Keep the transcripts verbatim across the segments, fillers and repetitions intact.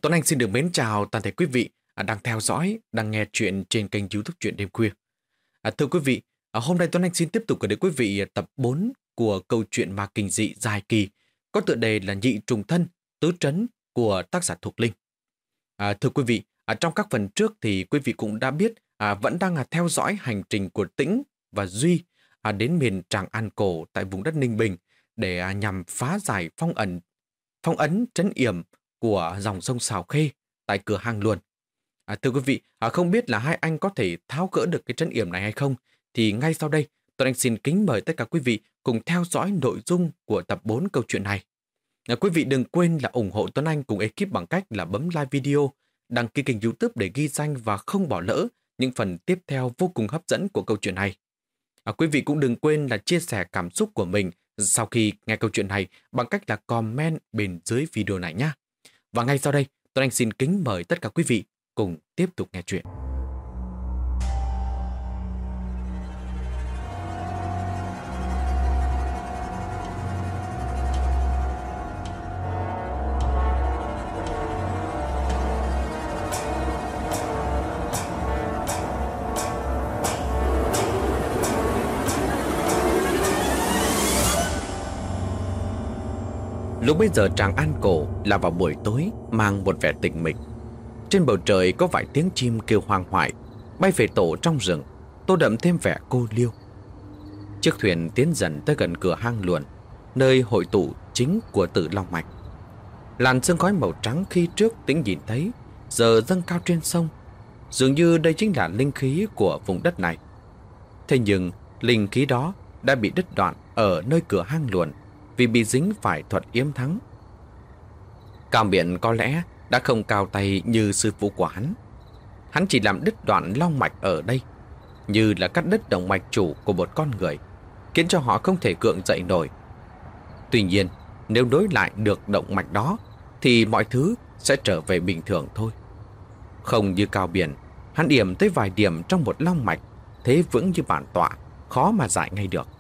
Tuấn Anh xin được mến chào toàn thể quý vị à, đang theo dõi, đang nghe chuyện trên kênh YouTube Chuyện Đêm Khuya. À, thưa quý vị, à, hôm nay Tuấn Anh xin tiếp tục gửi đến quý vị tập bốn của câu chuyện ma kinh dị dài kỳ có tựa đề là Nhị Trùng Thân, Tứ Trấn của tác giả Thục Linh. À, thưa quý vị, à, trong các phần trước thì quý vị cũng đã biết à, vẫn đang à, theo dõi hành trình của Tĩnh và Duy à, đến miền Tràng An Cổ tại vùng đất Ninh Bình để à, nhằm phá giải phong ẩn, phong ấn trấn yểm của dòng sông Sào Khê tại cửa hang Luồn. À, thưa quý vị, à, không biết là hai anh có thể tháo gỡ được cái trấn yểm này hay không? Thì ngay sau đây, Tuấn Anh xin kính mời tất cả quý vị cùng theo dõi nội dung của tập bốn câu chuyện này. À, quý vị đừng quên là ủng hộ Tuấn Anh cùng ekip bằng cách là bấm like video, đăng ký kênh YouTube để ghi danh và không bỏ lỡ những phần tiếp theo vô cùng hấp dẫn của câu chuyện này. À, quý vị cũng đừng quên là chia sẻ cảm xúc của mình sau khi nghe câu chuyện này bằng cách là comment bên dưới video này nhé. Và ngay sau đây, Tuấn Anh xin kính mời tất cả quý vị cùng tiếp tục nghe chuyện. Lúc bây giờ Tràng An Cổ là vào buổi tối mang một vẻ tĩnh mịch. Trên bầu trời có vài tiếng chim kêu hoang hoại bay về tổ trong rừng, tô đậm thêm vẻ cô liêu. Chiếc thuyền tiến dần tới gần cửa hang Luồn, nơi hội tụ chính của Tử Long Mạch. Làn sương khói màu trắng khi trước Tĩnh nhìn thấy giờ dâng cao trên sông, dường như đây chính là linh khí của vùng đất này. Thế nhưng linh khí đó đã bị đứt đoạn ở nơi cửa hang Luồn vì bị dính phải thuật yếm thắng. Cao Miện có lẽ đã không cao tay như sư phụ của hắn. Hắn chỉ làm đứt đoạn long mạch ở đây, như là cắt đứt động mạch chủ của một con người, khiến cho họ không thể gượng dậy nổi. Tuy nhiên, nếu nối lại được động mạch đó, thì mọi thứ sẽ trở về bình thường thôi. Không như Cao Miện, hắn điểm tới vài điểm trong một long mạch, thế vững như bản tọa, khó mà giải ngay được.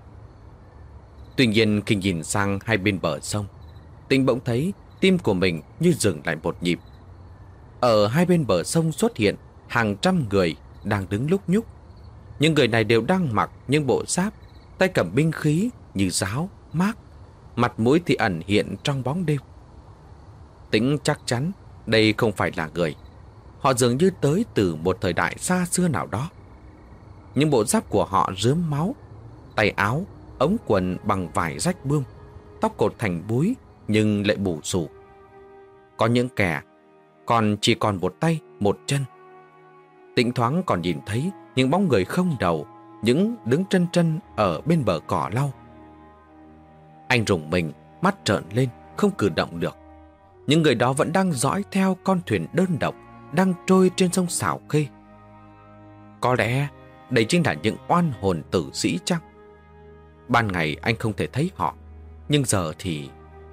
Tuy nhiên khi nhìn sang hai bên bờ sông, Tĩnh bỗng thấy tim của mình như dừng lại một nhịp. Ở hai bên bờ sông xuất hiện hàng trăm người đang đứng lúc nhúc. Những người này đều đang mặc những bộ giáp, tay cầm binh khí như giáo, mác, mặt mũi thì ẩn hiện trong bóng đêm. Tĩnh chắc chắn đây không phải là người. Họ dường như tới từ một thời đại xa xưa nào đó. Những bộ giáp của họ rướm máu, tay áo, ống quần bằng vải rách bươm, tóc cột thành búi nhưng lại bù xù. Có những kẻ còn chỉ còn một tay, một chân. Tĩnh thoáng còn nhìn thấy những bóng người không đầu, những đứng chân chân ở bên bờ cỏ lau. Anh rùng mình, mắt trợn lên, không cử động được. Những người đó vẫn đang dõi theo con thuyền đơn độc đang trôi trên sông Sào Khê. Có lẽ đây chính là những oan hồn tử sĩ chăng? Ban ngày anh không thể thấy họ, nhưng giờ thì...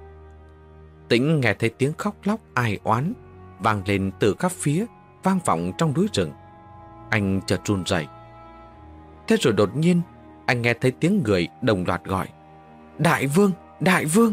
Tĩnh nghe thấy tiếng khóc lóc ai oán vang lên từ khắp phía, vang vọng trong núi rừng. Anh chợt run rẩy. Thế rồi đột nhiên anh nghe thấy tiếng người đồng loạt gọi: Đại vương, đại vương.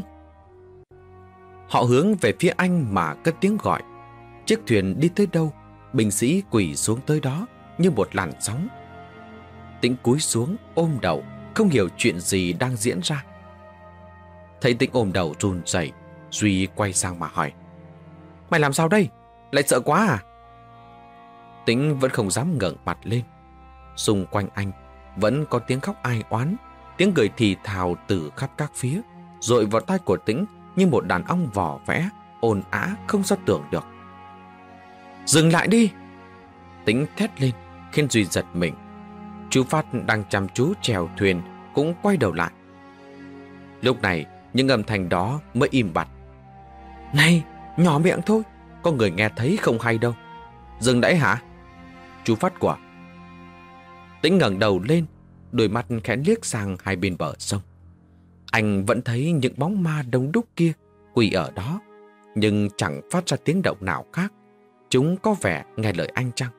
Họ hướng về phía anh mà cất tiếng gọi. Chiếc thuyền đi tới đâu, binh sĩ quỳ xuống tới đó như một làn sóng. Tĩnh cúi xuống ôm đầu, không hiểu chuyện gì đang diễn ra. Thấy Tĩnh ôm đầu run rẩy, Duy quay sang mà hỏi: Mày làm sao đây? Lại sợ quá à? Tĩnh vẫn không dám ngẩng mặt lên. Xung quanh anh vẫn có tiếng khóc ai oán, tiếng cười thì thào từ khắp các phía, dội vào tai của Tĩnh như một đàn ong vỏ vẽ, ồn ào không sao tưởng được. Dừng lại đi! Tĩnh thét lên khiến Duy giật mình. Chú Phát đang chăm chú chèo thuyền cũng quay đầu lại. Lúc này những âm thanh đó mới im bặt. Này, nhỏ miệng thôi, có người nghe thấy không hay đâu. Dừng đấy hả? Chú Phát quả. Tĩnh ngẩng đầu lên, đôi mắt khẽ liếc sang hai bên bờ sông. Anh vẫn thấy những bóng ma đông đúc kia quỳ ở đó, nhưng chẳng phát ra tiếng động nào khác. Chúng có vẻ nghe lời anh chăng?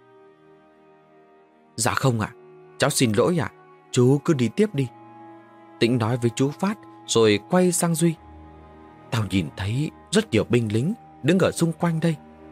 Dạ không ạ, cháu xin lỗi ạ, chú cứ đi tiếp đi. Tĩnh nói với chú Phát rồi quay sang Duy. Tao nhìn thấy rất nhiều binh lính đứng ở xung quanh đây,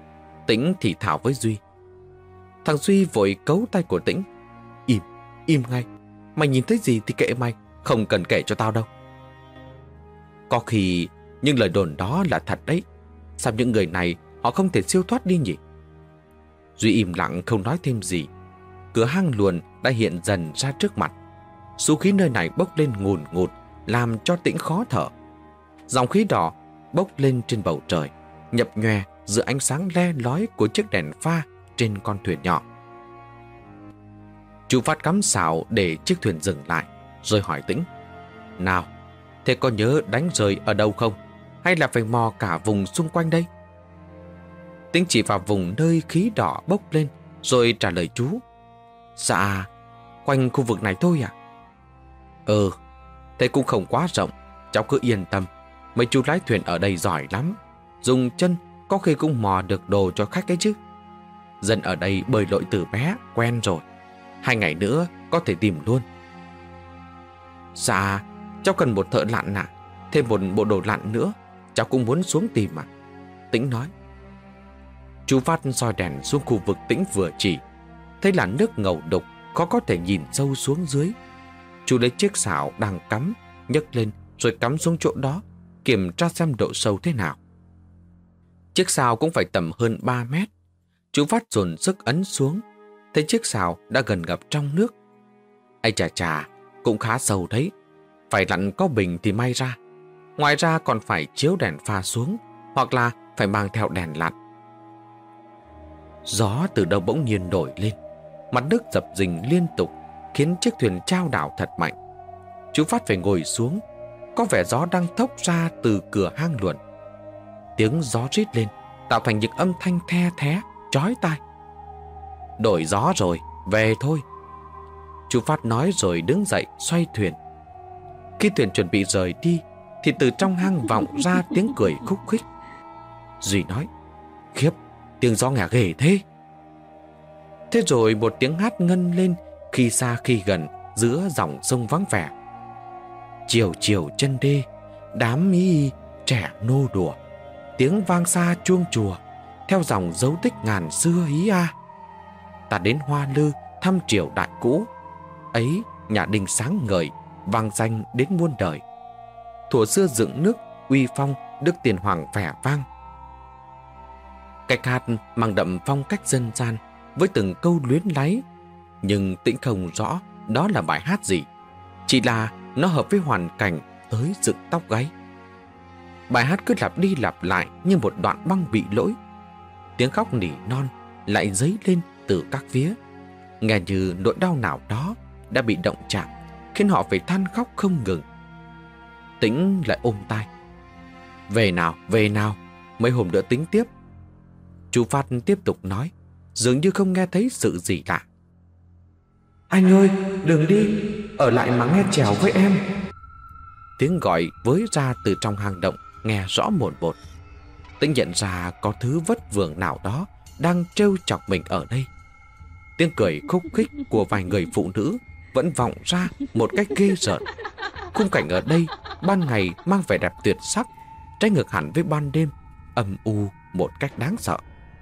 Tĩnh thì thào với Duy. Thằng Duy vội cấu tay của Tĩnh. Im, im ngay. Mày nhìn thấy gì thì kệ mày, không cần kể cho tao đâu. Có khi những lời đồn đó là thật đấy. Sao những người này họ không thể siêu thoát đi nhỉ? Duy im lặng không nói thêm gì. Cửa hang luồn đã hiện dần ra trước mặt. Số khí nơi này bốc lên ngùn ngụt, làm cho Tĩnh khó thở. Dòng khí đỏ bốc lên trên bầu trời, nhập nhòe giữa ánh sáng le lói của chiếc đèn pha trên con thuyền nhỏ. Chú Phát cắm sào để chiếc thuyền dừng lại, rồi hỏi Tĩnh. Nào, thế có nhớ đánh rơi ở đâu không? Hay là phải mò cả vùng xung quanh đây? Tĩnh chỉ vào vùng nơi khí đỏ bốc lên, rồi trả lời chú. Dạ, quanh khu vực này thôi à? Ừ, thế cũng không quá rộng. Cháu cứ yên tâm, mấy chú lái thuyền ở đây giỏi lắm. Dùng chân có khi cũng mò được đồ cho khách ấy chứ. Dân ở đây bơi lội từ bé, quen rồi. Hai ngày nữa có thể tìm luôn. Dạ, cháu cần một thợ lặn ạ. Thêm một bộ đồ lặn nữa, cháu cũng muốn xuống tìm mà. Tĩnh nói. Chú Phát soi đèn xuống khu vực Tĩnh vừa chỉ. Thấy là nước ngầu đục, khó có thể nhìn sâu xuống dưới. Chú lấy chiếc xảo đang cắm, nhấc lên rồi cắm xuống chỗ đó, kiểm tra xem độ sâu thế nào. Chiếc xào cũng phải tầm hơn ba mét. Chú Phát dồn sức ấn xuống, thấy chiếc xào đã gần ngập trong nước. Ây chà chà, cũng khá sâu đấy. Phải lặn có bình thì may ra. Ngoài ra còn phải chiếu đèn pha xuống, hoặc là phải mang theo đèn lặn. Gió từ đâu bỗng nhiên nổi lên, mặt nước dập dình liên tục, khiến chiếc thuyền chao đảo thật mạnh. Chú Phát phải ngồi xuống. Có vẻ gió đang thốc ra từ cửa hang luồn. Tiếng gió rít lên, tạo thành những âm thanh the thé, chói tai. Đổi gió rồi, về thôi. Chú Phát nói rồi đứng dậy xoay thuyền. Khi thuyền chuẩn bị rời đi, thì từ trong hang vọng ra tiếng cười khúc khích. Duy nói. Khiếp, tiếng gió nghe ghê thế. Thế rồi một tiếng hát ngân lên, khi xa khi gần, giữa dòng sông vắng vẻ. Chiều chiều chân đê, đám y trẻ nô đùa, tiếng vang xa chuông chùa, theo dòng dấu tích ngàn xưa ý a. À. Ta đến Hoa Lư thăm triều đại cũ, ấy nhà đình sáng ngời, vang danh đến muôn đời. Thuở xưa dựng nước, uy phong, đức tiền hoàng vẻ vang. Cách hát mang đậm phong cách dân gian, với từng câu luyến láy, nhưng Tĩnh không rõ đó là bài hát gì. Chỉ là nó hợp với hoàn cảnh tới dựng tóc gáy. Bài hát cứ lặp đi lặp lại như một đoạn băng bị lỗi. Tiếng khóc nỉ non lại dấy lên từ các phía, nghe như nỗi đau nào đó đã bị động chạm, khiến họ phải than khóc không ngừng. Tĩnh lại ôm tai. Về nào, về nào, mấy hôm nữa tính tiếp. Chú Phát tiếp tục nói, dường như không nghe thấy sự gì lạ. Anh ơi, đừng đi, ở lại mà nghe chèo với em. Tiếng gọi với ra từ trong hang động, nghe rõ mồn một. Tĩnh nhận ra có thứ vất vưởng nào đó đang trêu chọc mình ở đây. Tiếng cười khúc khích của vài người phụ nữ vẫn vọng ra một cách ghê rợn. Khung cảnh ở đây ban ngày mang vẻ đẹp tuyệt sắc, trái ngược hẳn với ban đêm, âm u một cách đáng sợ.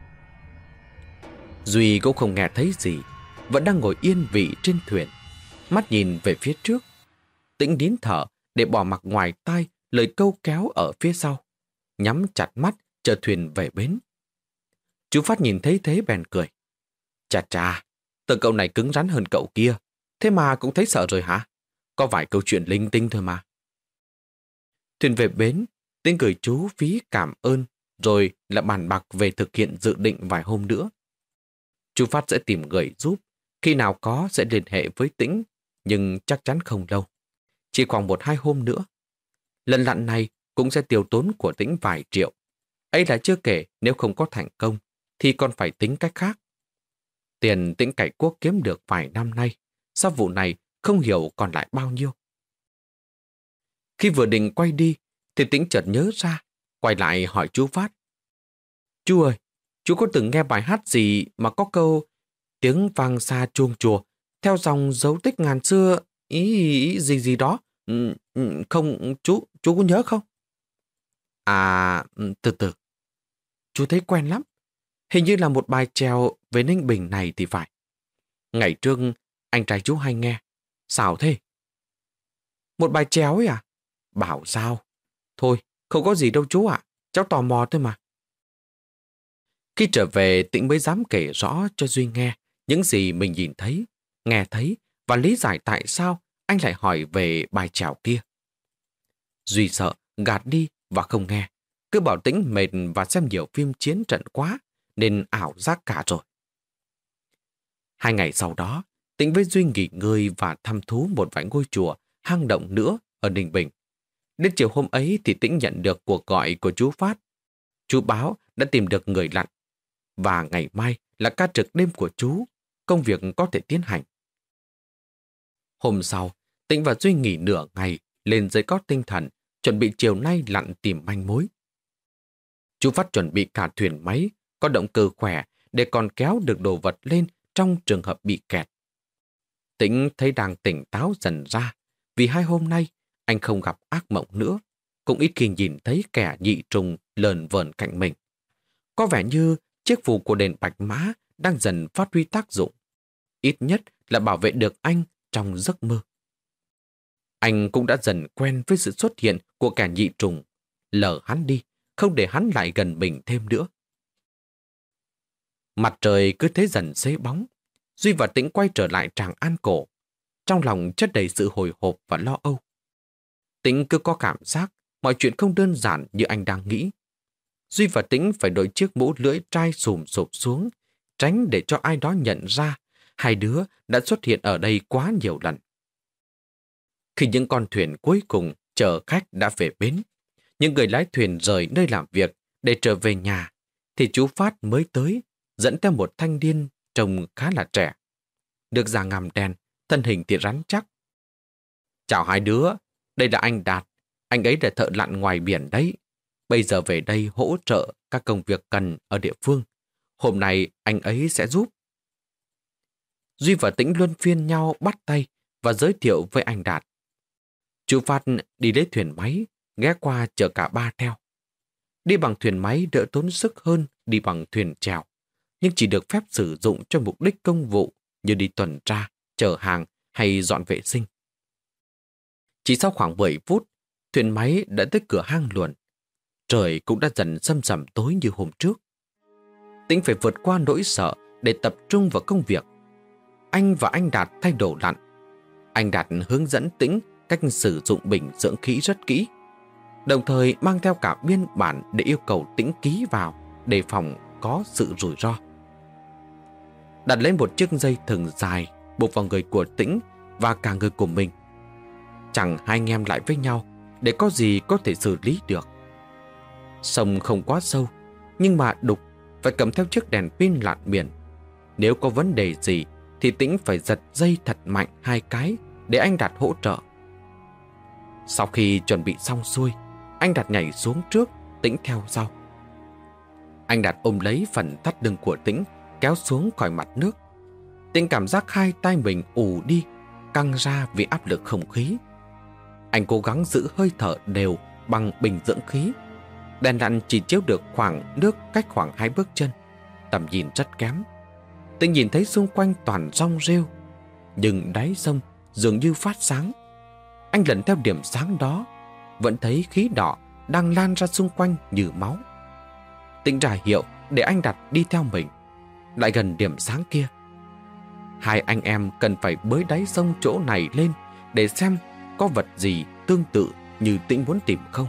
Duy cũng không nghe thấy gì, vẫn đang ngồi yên vị trên thuyền, mắt nhìn về phía trước. Tĩnh nín thở để bỏ mặc ngoài tai lời câu kéo ở phía sau, nhắm chặt mắt chờ thuyền về bến. Chú Phát nhìn thấy thế bèn cười. Chà chà, tưởng cậu này cứng rắn hơn cậu kia, thế mà cũng thấy sợ rồi hả? Có vài câu chuyện linh tinh thôi mà. Thuyền về bến, Tĩnh cười chú phí cảm ơn, rồi là bàn bạc về thực hiện dự định vài hôm nữa. Chú Phát sẽ tìm người giúp, khi nào có sẽ liên hệ với Tĩnh, nhưng chắc chắn không lâu. Chỉ khoảng một hai hôm nữa. Lần lặn này cũng sẽ tiêu tốn của Tĩnh vài triệu. Ấy là chưa kể nếu không có thành công, thì còn phải tính cách khác. Tiền Tĩnh cải quốc kiếm được vài năm nay, sau vụ này không hiểu còn lại bao nhiêu. Khi vừa định quay đi, thì Tĩnh chợt nhớ ra, quay lại hỏi chú Phát. Chú ơi, chú có từng nghe bài hát gì mà có câu tiếng vang xa chuông chùa, theo dòng dấu tích ngàn xưa, ý, ý gì gì đó? Ừ, không, chú, chú có nhớ không? À, từ từ. Chú thấy quen lắm. Hình như là một bài chèo về Ninh Bình này thì phải. Ngày trước, anh trai chú hay nghe. Sao thế? Một bài chèo ấy à? Bảo sao? Thôi, không có gì đâu chú ạ. Cháu tò mò thôi mà. Khi trở về, Tĩnh mới dám kể rõ cho Duy nghe những gì mình nhìn thấy, nghe thấy và lý giải tại sao anh lại hỏi về bài chèo kia. Duy sợ, gạt đi và không nghe. Cứ bảo Tĩnh mệt và xem nhiều phim chiến trận quá, nên ảo giác cả rồi. Hai ngày sau đó, Tĩnh với Duy nghỉ ngơi và thăm thú một vài ngôi chùa, hang động nữa ở Ninh Bình. Đến chiều hôm ấy thì Tĩnh nhận được cuộc gọi của chú Phát. Chú báo đã tìm được người lặn, và ngày mai là ca trực đêm của chú, công việc có thể tiến hành. Hôm sau, Tĩnh và Duy nghỉ nửa ngày, lên giấy cót tinh thần, chuẩn bị chiều nay lặn tìm manh mối. Chú Phát chuẩn bị cả thuyền máy, có động cơ khỏe để còn kéo được đồ vật lên trong trường hợp bị kẹt. Tĩnh thấy đang tỉnh táo dần ra, vì hai hôm nay anh không gặp ác mộng nữa, cũng ít khi nhìn thấy kẻ nhị trùng lờn vờn cạnh mình. Có vẻ như chiếc phù của đền Bạch Mã đang dần phát huy tác dụng, ít nhất là bảo vệ được anh trong giấc mơ. Anh cũng đã dần quen với sự xuất hiện của kẻ nhị trùng, lờ hắn đi, không để hắn lại gần mình thêm nữa. Mặt trời cứ thế dần xế bóng, Duy và Tĩnh quay trở lại Tràng An Cổ, trong lòng chất đầy sự hồi hộp và lo âu. Tĩnh cứ có cảm giác mọi chuyện không đơn giản như anh đang nghĩ. Duy và Tĩnh phải đội chiếc mũ lưỡi trai xùm xụp xuống, tránh để cho ai đó nhận ra hai đứa đã xuất hiện ở đây quá nhiều lần. Khi những con thuyền cuối cùng chở khách đã về bến, những người lái thuyền rời nơi làm việc để trở về nhà, thì chú Phát mới tới, dẫn theo một thanh niên trông khá là trẻ. Được da ngăm đen, thân hình thì rắn chắc. Chào hai đứa, đây là anh Đạt, anh ấy là thợ lặn ngoài biển đấy. Bây giờ về đây hỗ trợ các công việc cần ở địa phương. Hôm nay anh ấy sẽ giúp. Duy và Tĩnh luân phiên nhau bắt tay và giới thiệu với anh Đạt. Chú Phát đi lấy thuyền máy, ghé qua chở cả ba theo. Đi bằng thuyền máy đỡ tốn sức hơn đi bằng thuyền chèo, nhưng chỉ được phép sử dụng cho mục đích công vụ như đi tuần tra, chở hàng hay dọn vệ sinh. Chỉ sau khoảng mười phút, thuyền máy đã tới cửa hang luồn. Trời cũng đã dần sâm sẩm tối như hôm trước. Tĩnh phải vượt qua nỗi sợ để tập trung vào công việc. Anh và anh Đạt thay đồ lặn. Anh Đạt hướng dẫn Tĩnh cách sử dụng bình dưỡng khí rất kỹ, đồng thời mang theo cả biên bản để yêu cầu Tĩnh ký vào, đề phòng có sự rủi ro. Đặt lên một chiếc dây thừng dài buộc vào người của Tĩnh và cả người của mình. Chẳng hai anh em lại với nhau để có gì có thể xử lý được. Sông không quá sâu, nhưng mà đục, phải cầm theo chiếc đèn pin lặn biển. Nếu có vấn đề gì thì Tĩnh phải giật dây thật mạnh hai cái để anh Đạt hỗ trợ. Sau khi chuẩn bị xong xuôi, anh Đạt nhảy xuống trước, Tĩnh theo sau. Anh Đạt ôm lấy phần thắt lưng của Tĩnh, kéo xuống khỏi mặt nước. Tĩnh cảm giác hai tay mình ù đi, căng ra vì áp lực không khí. Anh cố gắng giữ hơi thở đều bằng bình dưỡng khí. Đèn lặn chỉ chiếu được khoảng nước cách khoảng hai bước chân, tầm nhìn rất kém. Tĩnh nhìn thấy xung quanh toàn rong rêu, nhưng đáy sông dường như phát sáng. Anh lần theo điểm sáng đó, vẫn thấy khí đỏ đang lan ra xung quanh như máu. Tĩnh ra hiệu để anh Đạt đi theo mình. Lại gần điểm sáng kia, hai anh em cần phải bới đáy sông chỗ này lên để xem có vật gì tương tự như Tĩnh muốn tìm không.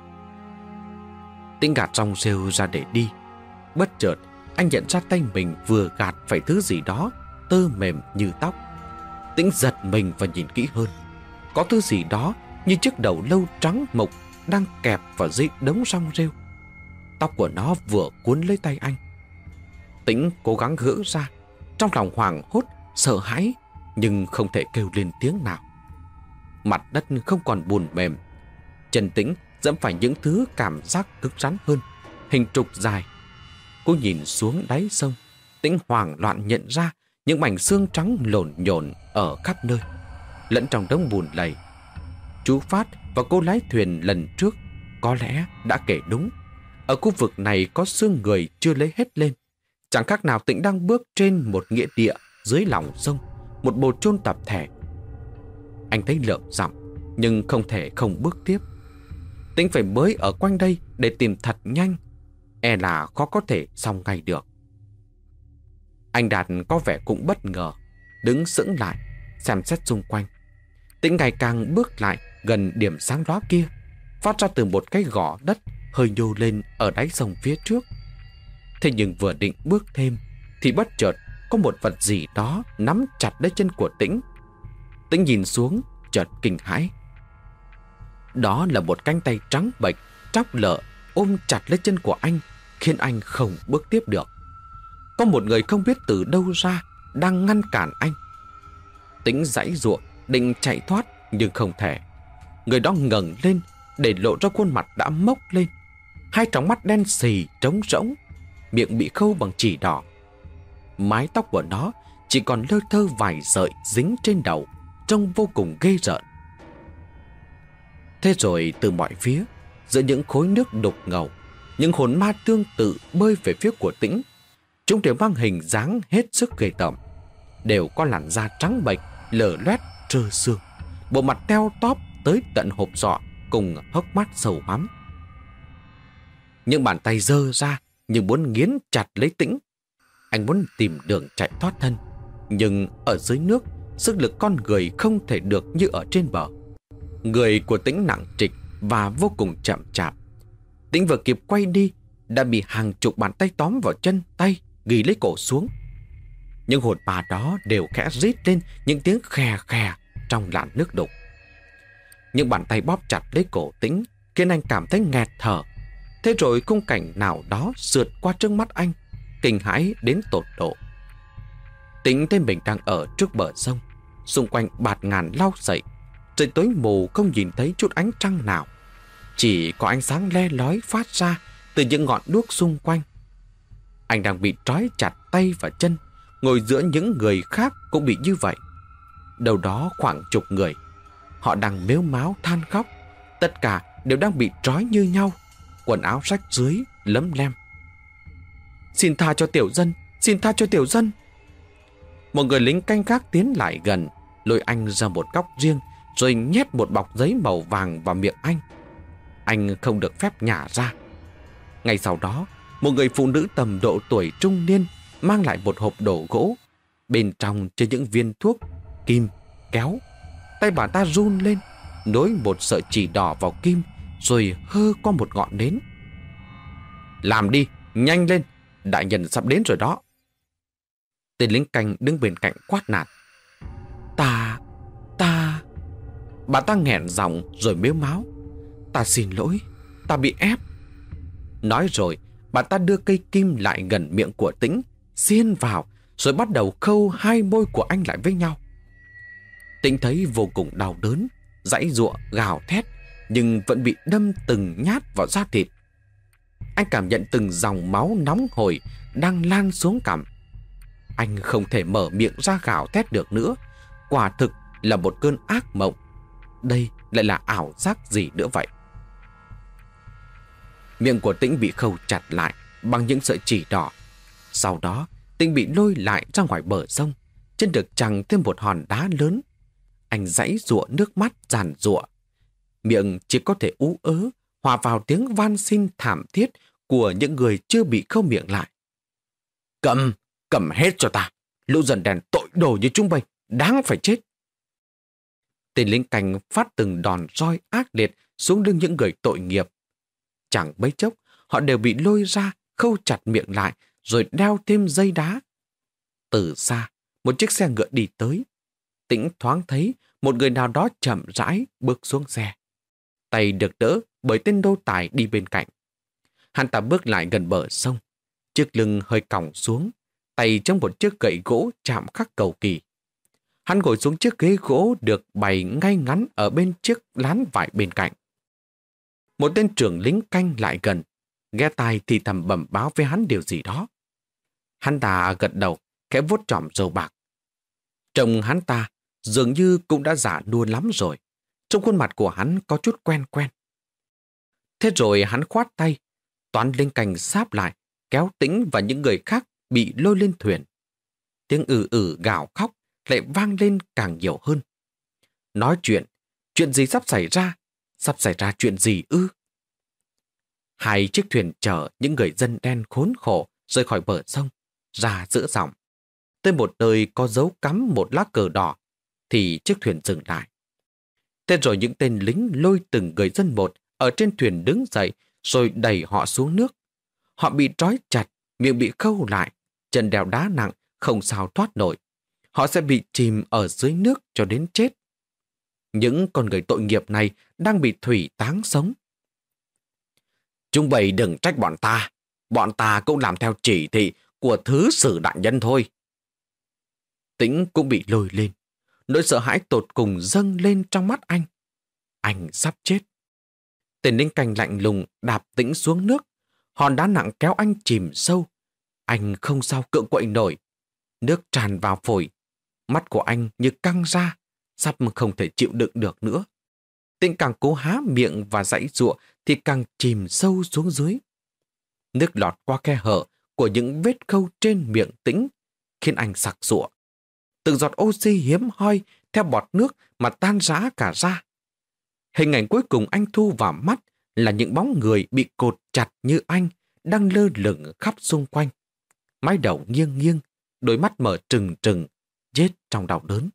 Tĩnh gạt rong rêu ra để đi. Bất chợt, anh nhận ra tay mình vừa gạt phải thứ gì đó tơ mềm như tóc. Tĩnh giật mình và nhìn kỹ hơn. Có thứ gì đó như chiếc đầu lâu trắng mộc đang kẹp vào dưới đống rong rêu. Tóc của nó vừa cuốn lấy tay anh. Tĩnh cố gắng gỡ ra, trong lòng hoảng hốt, sợ hãi, nhưng không thể kêu lên tiếng nào. Mặt đất không còn bùn mềm. Chân Tĩnh dẫm phải những thứ cảm giác cứng rắn hơn, hình trục dài. Cô nhìn xuống đáy sông, Tĩnh hoảng loạn nhận ra những mảnh xương trắng lổn nhổn ở khắp nơi, lẫn trong đống bùn lầy. Chú Phát và cô lái thuyền lần trước có lẽ đã kể đúng. Ở khu vực này có xương người chưa lấy hết lên, Chẳng khác nào Tĩnh đang bước trên một nghĩa địa dưới lòng sông, một mồ chôn tập thể. Anh thấy lợm giọng, nhưng không thể không bước tiếp. Tĩnh phải bơi ở quanh đây để tìm thật nhanh, e là khó có thể xong ngay được. Anh Đạt có vẻ cũng bất ngờ, đứng sững lại, xem xét xung quanh. Tĩnh ngày càng bước lại gần điểm sáng đó kia, phát ra từ một cái gò đất hơi nhô lên ở đáy sông phía trước. Thế nhưng vừa định bước thêm thì bất chợt có một vật gì đó nắm chặt lấy chân của Tĩnh. Tĩnh nhìn xuống, chợt kinh hãi. Đó là một cánh tay trắng bệch, tróc lợ ôm chặt lấy chân của anh, khiến anh không bước tiếp được. Có một người không biết từ đâu ra đang ngăn cản anh. Tĩnh giãy giụa định chạy thoát nhưng không thể. Người đó ngẩng lên để lộ ra khuôn mặt đã mốc lên, hai tròng mắt đen xì trống rỗng, miệng bị khâu bằng chỉ đỏ. Mái tóc của nó chỉ còn lơ thơ vài sợi dính trên đầu, trông vô cùng ghê rợn. Thế rồi từ mọi phía, giữa những khối nước đục ngầu, những hồn ma tương tự bơi về phía của Tĩnh. Chúng đều mang hình dáng hết sức ghê tởm, đều có làn da trắng bệch, lở loét, trơ xương, bộ mặt teo tóp tới tận hộp sọ cùng hốc mắt sầu hoắm. Những bàn tay giơ ra như muốn nghiến chặt lấy Tĩnh. Anh muốn tìm đường chạy thoát thân, nhưng ở dưới nước, sức lực con người không thể được như ở trên bờ. Người của Tĩnh nặng trịch và vô cùng chậm chạp. Tĩnh vừa kịp quay đi đã bị hàng chục bàn tay tóm vào chân tay, ghi lấy cổ xuống. Những hồn ma đó đều khẽ rít lên những tiếng khè khè trong làn nước đục. Những bàn tay bóp chặt lấy cổ Tĩnh khiến anh cảm thấy nghẹt thở. Thế rồi khung cảnh nào đó sượt qua trước mắt anh, kinh hãi đến tột độ. Tĩnh thấy mình đang ở trước bờ sông, xung quanh bạt ngàn lau sậy, trời tối mù không nhìn thấy chút ánh trăng nào, chỉ có ánh sáng le lói phát ra từ những ngọn đuốc xung quanh. Anh đang bị trói chặt tay và chân, ngồi giữa những người khác cũng bị như vậy. Đâu đó khoảng chục người, họ đang mếu máo than khóc, tất cả đều đang bị trói như nhau, quần áo rách rưới lấm lem. Xin tha cho tiểu dân, xin tha cho tiểu dân. Một người lính canh gác tiến lại gần, lôi anh ra một góc riêng, rồi nhét một bọc giấy màu vàng vào miệng anh. Anh không được phép nhả ra. Ngay sau đó, một người phụ nữ tầm độ tuổi trung niên mang lại một hộp đồ gỗ, bên trong chứa những viên thuốc, kim, kéo. Tay bà ta run lên, nối một sợi chỉ đỏ vào kim, rồi hơ qua một ngọn nến. Làm đi, nhanh lên, đại nhân sắp đến rồi đó. Tên lính canh đứng bên cạnh quát nạt. Ta, ta... Bà ta nghẹn giọng rồi mếu máo. Ta xin lỗi, ta bị ép. Nói rồi, bà ta đưa cây kim lại gần miệng của Tĩnh, xiên vào, rồi bắt đầu khâu hai môi của anh lại với nhau. Tĩnh thấy vô cùng đau đớn, giãy giụa gào thét, nhưng vẫn bị đâm từng nhát vào da thịt. Anh cảm nhận từng dòng máu nóng hổi đang lan xuống cằm. Anh không thể mở miệng ra gào thét được nữa. Quả thực là một cơn ác mộng. Đây lại là ảo giác gì nữa vậy? Miệng của Tĩnh bị khâu chặt lại bằng những sợi chỉ đỏ. Sau đó, Tĩnh bị lôi lại ra ngoài bờ sông, chân được chằng thêm một hòn đá lớn. Anh giãy giụa nước mắt giàn giụa. Miệng chỉ có thể ú ớ, hòa vào tiếng van xin thảm thiết của những người chưa bị khâu miệng lại. Cầm, cầm hết cho ta. Lũ dân đen tội đồ như chúng bây, đáng phải chết. Tên lính canh phát từng đòn roi ác liệt xuống lưng những người tội nghiệp. Chẳng mấy chốc, họ đều bị lôi ra, khâu chặt miệng lại, rồi đeo thêm dây đá. Từ xa, một chiếc xe ngựa đi tới. Tĩnh thoáng thấy một người nào đó chậm rãi bước xuống xe. Tay được đỡ bởi tên đô tài đi bên cạnh. Hắn ta bước lại gần bờ sông, chiếc lưng hơi còng xuống, tay trong một chiếc gậy gỗ chạm khắc cầu kỳ. Hắn ngồi xuống chiếc ghế gỗ được bày ngay ngắn ở bên chiếc lán vải bên cạnh. Một tên trưởng lính canh lại gần, ghé tai thì thầm bẩm báo với hắn điều gì đó. Hắn ta gật đầu, khẽ vuốt chòm râu bạc. Trông hắn ta dường như cũng đã già nua lắm rồi. Trong khuôn mặt của hắn có chút quen quen. Thế rồi hắn khoát tay, toán lính canh sáp lại, kéo Tĩnh và những người khác bị lôi lên thuyền. Tiếng ử ử gào khóc lại vang lên càng nhiều hơn. Nói chuyện, chuyện gì sắp xảy ra? Sắp xảy ra chuyện gì ư? Hai chiếc thuyền chở những người dân đen khốn khổ rời khỏi bờ sông, ra giữa dòng. Tới một nơi có dấu cắm một lá cờ đỏ, thì chiếc thuyền dừng lại. Thế rồi những tên lính lôi từng người dân một ở trên thuyền đứng dậy rồi đẩy họ xuống nước. Họ bị trói chặt, miệng bị khâu lại, chân đeo đá nặng, không sao thoát nổi. Họ sẽ bị chìm ở dưới nước cho đến chết. Những con người tội nghiệp này đang bị thủy táng sống. Chúng bày đừng trách bọn ta. Bọn ta cũng làm theo chỉ thị của thứ sử đại nhân thôi. Tĩnh cũng bị lôi lên. Nỗi sợ hãi tột cùng dâng lên trong mắt anh. Anh sắp chết. Tên lính canh lạnh lùng đạp Tĩnh xuống nước. Hòn đá nặng kéo anh chìm sâu. Anh không sao cựa quậy nổi. Nước tràn vào phổi. Mắt của anh như căng ra, sắp không thể chịu đựng được nữa. Tĩnh càng cố há miệng và giãy giụa thì càng chìm sâu xuống dưới. Nước lọt qua khe hở của những vết khâu trên miệng Tĩnh, khiến anh sặc sụa. Từng giọt oxy hiếm hoi theo bọt nước mà tan rã cả ra. Hình ảnh cuối cùng anh thu vào mắt là những bóng người bị cột chặt như anh đang lơ lửng khắp xung quanh. Mái đầu nghiêng nghiêng, đôi mắt mở trừng trừng, chết trong đau đớn.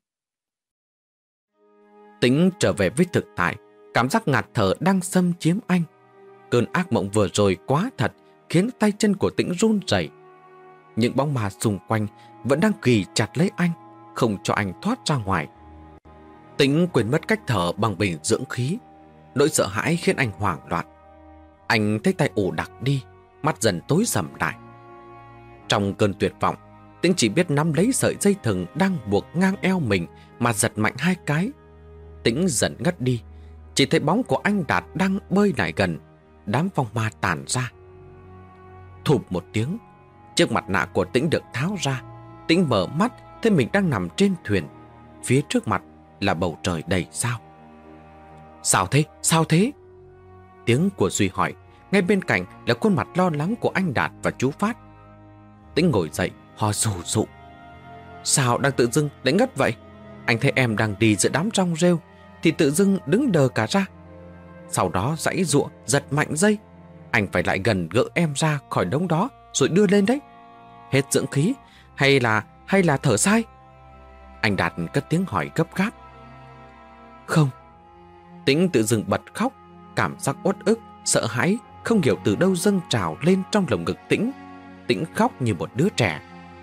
Tĩnh trở về với thực tại, cảm giác ngạt thở đang xâm chiếm anh. Cơn ác mộng vừa rồi quá thật, khiến tay chân của Tĩnh run rẩy. Những bóng ma xung quanh vẫn đang ghì chặt lấy anh, không cho anh thoát ra ngoài. Tĩnh quên mất cách thở bằng bình dưỡng khí. Nỗi sợ hãi khiến anh hoảng loạn. Anh thấy tay ù đặc đi, mắt dần tối sầm lại. Trong cơn tuyệt vọng, Tĩnh chỉ biết nắm lấy sợi dây thừng đang buộc ngang eo mình mà giật mạnh hai cái. Tĩnh dần ngất đi, chỉ thấy bóng của anh Đạt đang bơi lại gần. Đám vong ma tàn ra. Thụp một tiếng, chiếc mặt nạ của Tĩnh được tháo ra. Tĩnh mở mắt thấy mình đang nằm trên thuyền. Phía trước mặt là bầu trời đầy sao. Sao thế? Sao thế? Tiếng của Duy hỏi. Ngay bên cạnh là khuôn mặt lo lắng của anh Đạt và chú Phát. Tĩnh ngồi dậy, ho sù sụ. Sao đang tự dưng lại ngất vậy? Anh thấy em đang đi giữa đám rong rêu thì tự dưng đứng đờ cả ra. Sau đó giãy giụa giật mạnh dây. Anh phải lại gần gỡ em ra khỏi đống đó rồi đưa lên đấy. Hết dưỡng khí hay là hay là thở sai? Anh Đạt cất tiếng hỏi gấp gáp. Không. Tĩnh tự dưng bật khóc. Cảm giác uất ức, sợ hãi không hiểu từ đâu dâng trào lên trong lồng ngực Tĩnh. Tĩnh khóc như một đứa trẻ.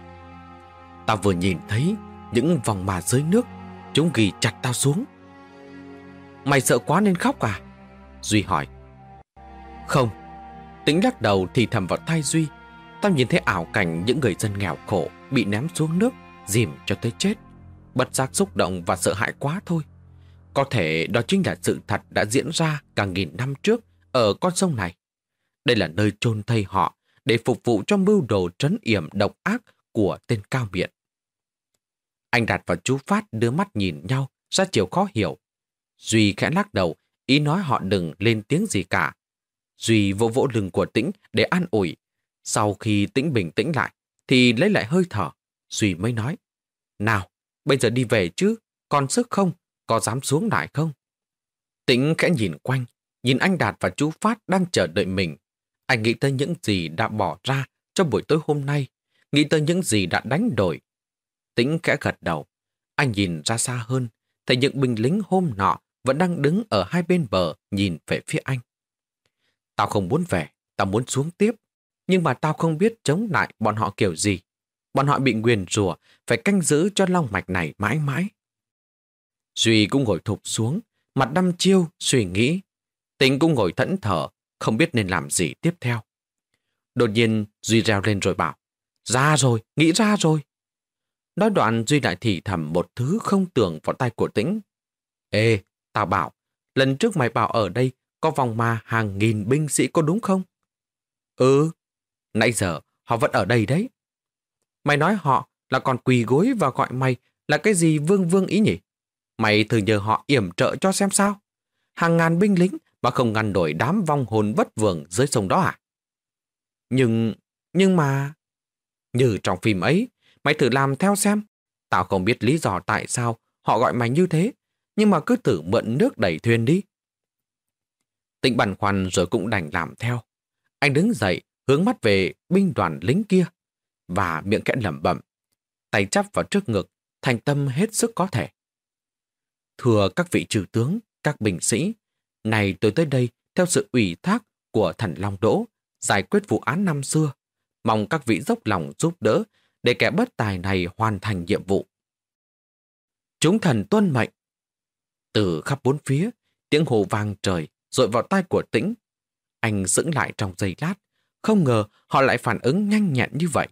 Tao vừa nhìn thấy những vòng ma dưới nước, chúng ghì chặt tao xuống. Mày sợ quá nên khóc à? Duy hỏi. Không. Tĩnh lắc đầu thì thầm vào tai Duy. Tao nhìn thấy ảo cảnh những người dân nghèo khổ bị ném xuống nước, dìm cho tới chết. Bất giác xúc động và sợ hãi quá thôi. Có thể đó chính là sự thật đã diễn ra cả nghìn năm trước ở con sông này. Đây là nơi chôn thây họ để phục vụ cho mưu đồ trấn yểm độc ác của tên Cao Miện. Anh Đạt và chú Phát đưa mắt nhìn nhau ra chiều khó hiểu. Duy khẽ lắc đầu, ý nói họ đừng lên tiếng gì cả. Duy vỗ vỗ lưng của Tĩnh để an ủi. Sau khi Tĩnh bình tĩnh lại thì lấy lại hơi thở. Duy mới nói. Nào, bây giờ đi về chứ, còn sức không? Có dám xuống lại không? Tĩnh khẽ nhìn quanh, nhìn anh Đạt và chú Phát đang chờ đợi mình. Anh nghĩ tới những gì đã bỏ ra cho buổi tối hôm nay, nghĩ tới những gì đã đánh đổi. Tĩnh khẽ gật đầu. Anh nhìn ra xa hơn, thấy những binh lính hôm nọ vẫn đang đứng ở hai bên bờ nhìn về phía anh. Tao không muốn về, tao muốn xuống tiếp. Nhưng mà tao không biết chống lại bọn họ kiểu gì. Bọn họ bị nguyền rủa, phải canh giữ cho long mạch này mãi mãi. Duy cũng ngồi thụp xuống, mặt đăm chiêu, suy nghĩ. Tĩnh cũng ngồi thẫn thờ, không biết nên làm gì tiếp theo. Đột nhiên Duy reo lên rồi bảo. Ra rồi, nghĩ ra rồi. Nói đoạn Duy lại thì thầm một thứ không tưởng vào tay của Tĩnh. Ê, tao bảo, lần trước mày bảo ở đây có vòng ma hàng nghìn binh sĩ có đúng không? Ừ, nãy giờ họ vẫn ở đây đấy. Mày nói họ là còn quỳ gối và gọi mày là cái gì vương vương ý nhỉ? Mày thử nhờ họ yểm trợ cho xem sao. Hàng ngàn binh lính mà không ngăn nổi đám vong hồn vất vưởng dưới sông đó à? Nhưng, nhưng mà... Như trong phim ấy, mày thử làm theo xem. Tao không biết lý do tại sao họ gọi mày như thế, nhưng mà cứ thử mượn nước đẩy thuyền đi. Tĩnh băn khoăn rồi cũng đành làm theo. Anh đứng dậy, hướng mắt về binh đoàn lính kia, và miệng khẽ lẩm bẩm, tay chắp vào trước ngực, thành tâm hết sức có thể. Thưa các vị trừ tướng, các binh sĩ, này tôi tới đây theo sự ủy thác của thần Long Đỗ, giải quyết vụ án năm xưa. Mong các vị dốc lòng giúp đỡ để kẻ bất tài này hoàn thành nhiệm vụ. Chúng thần tuân mệnh. Từ khắp bốn phía, tiếng hô vang trời dội vào tai của Tĩnh. Anh sững lại trong giây lát, không ngờ họ lại phản ứng nhanh nhẹn như vậy.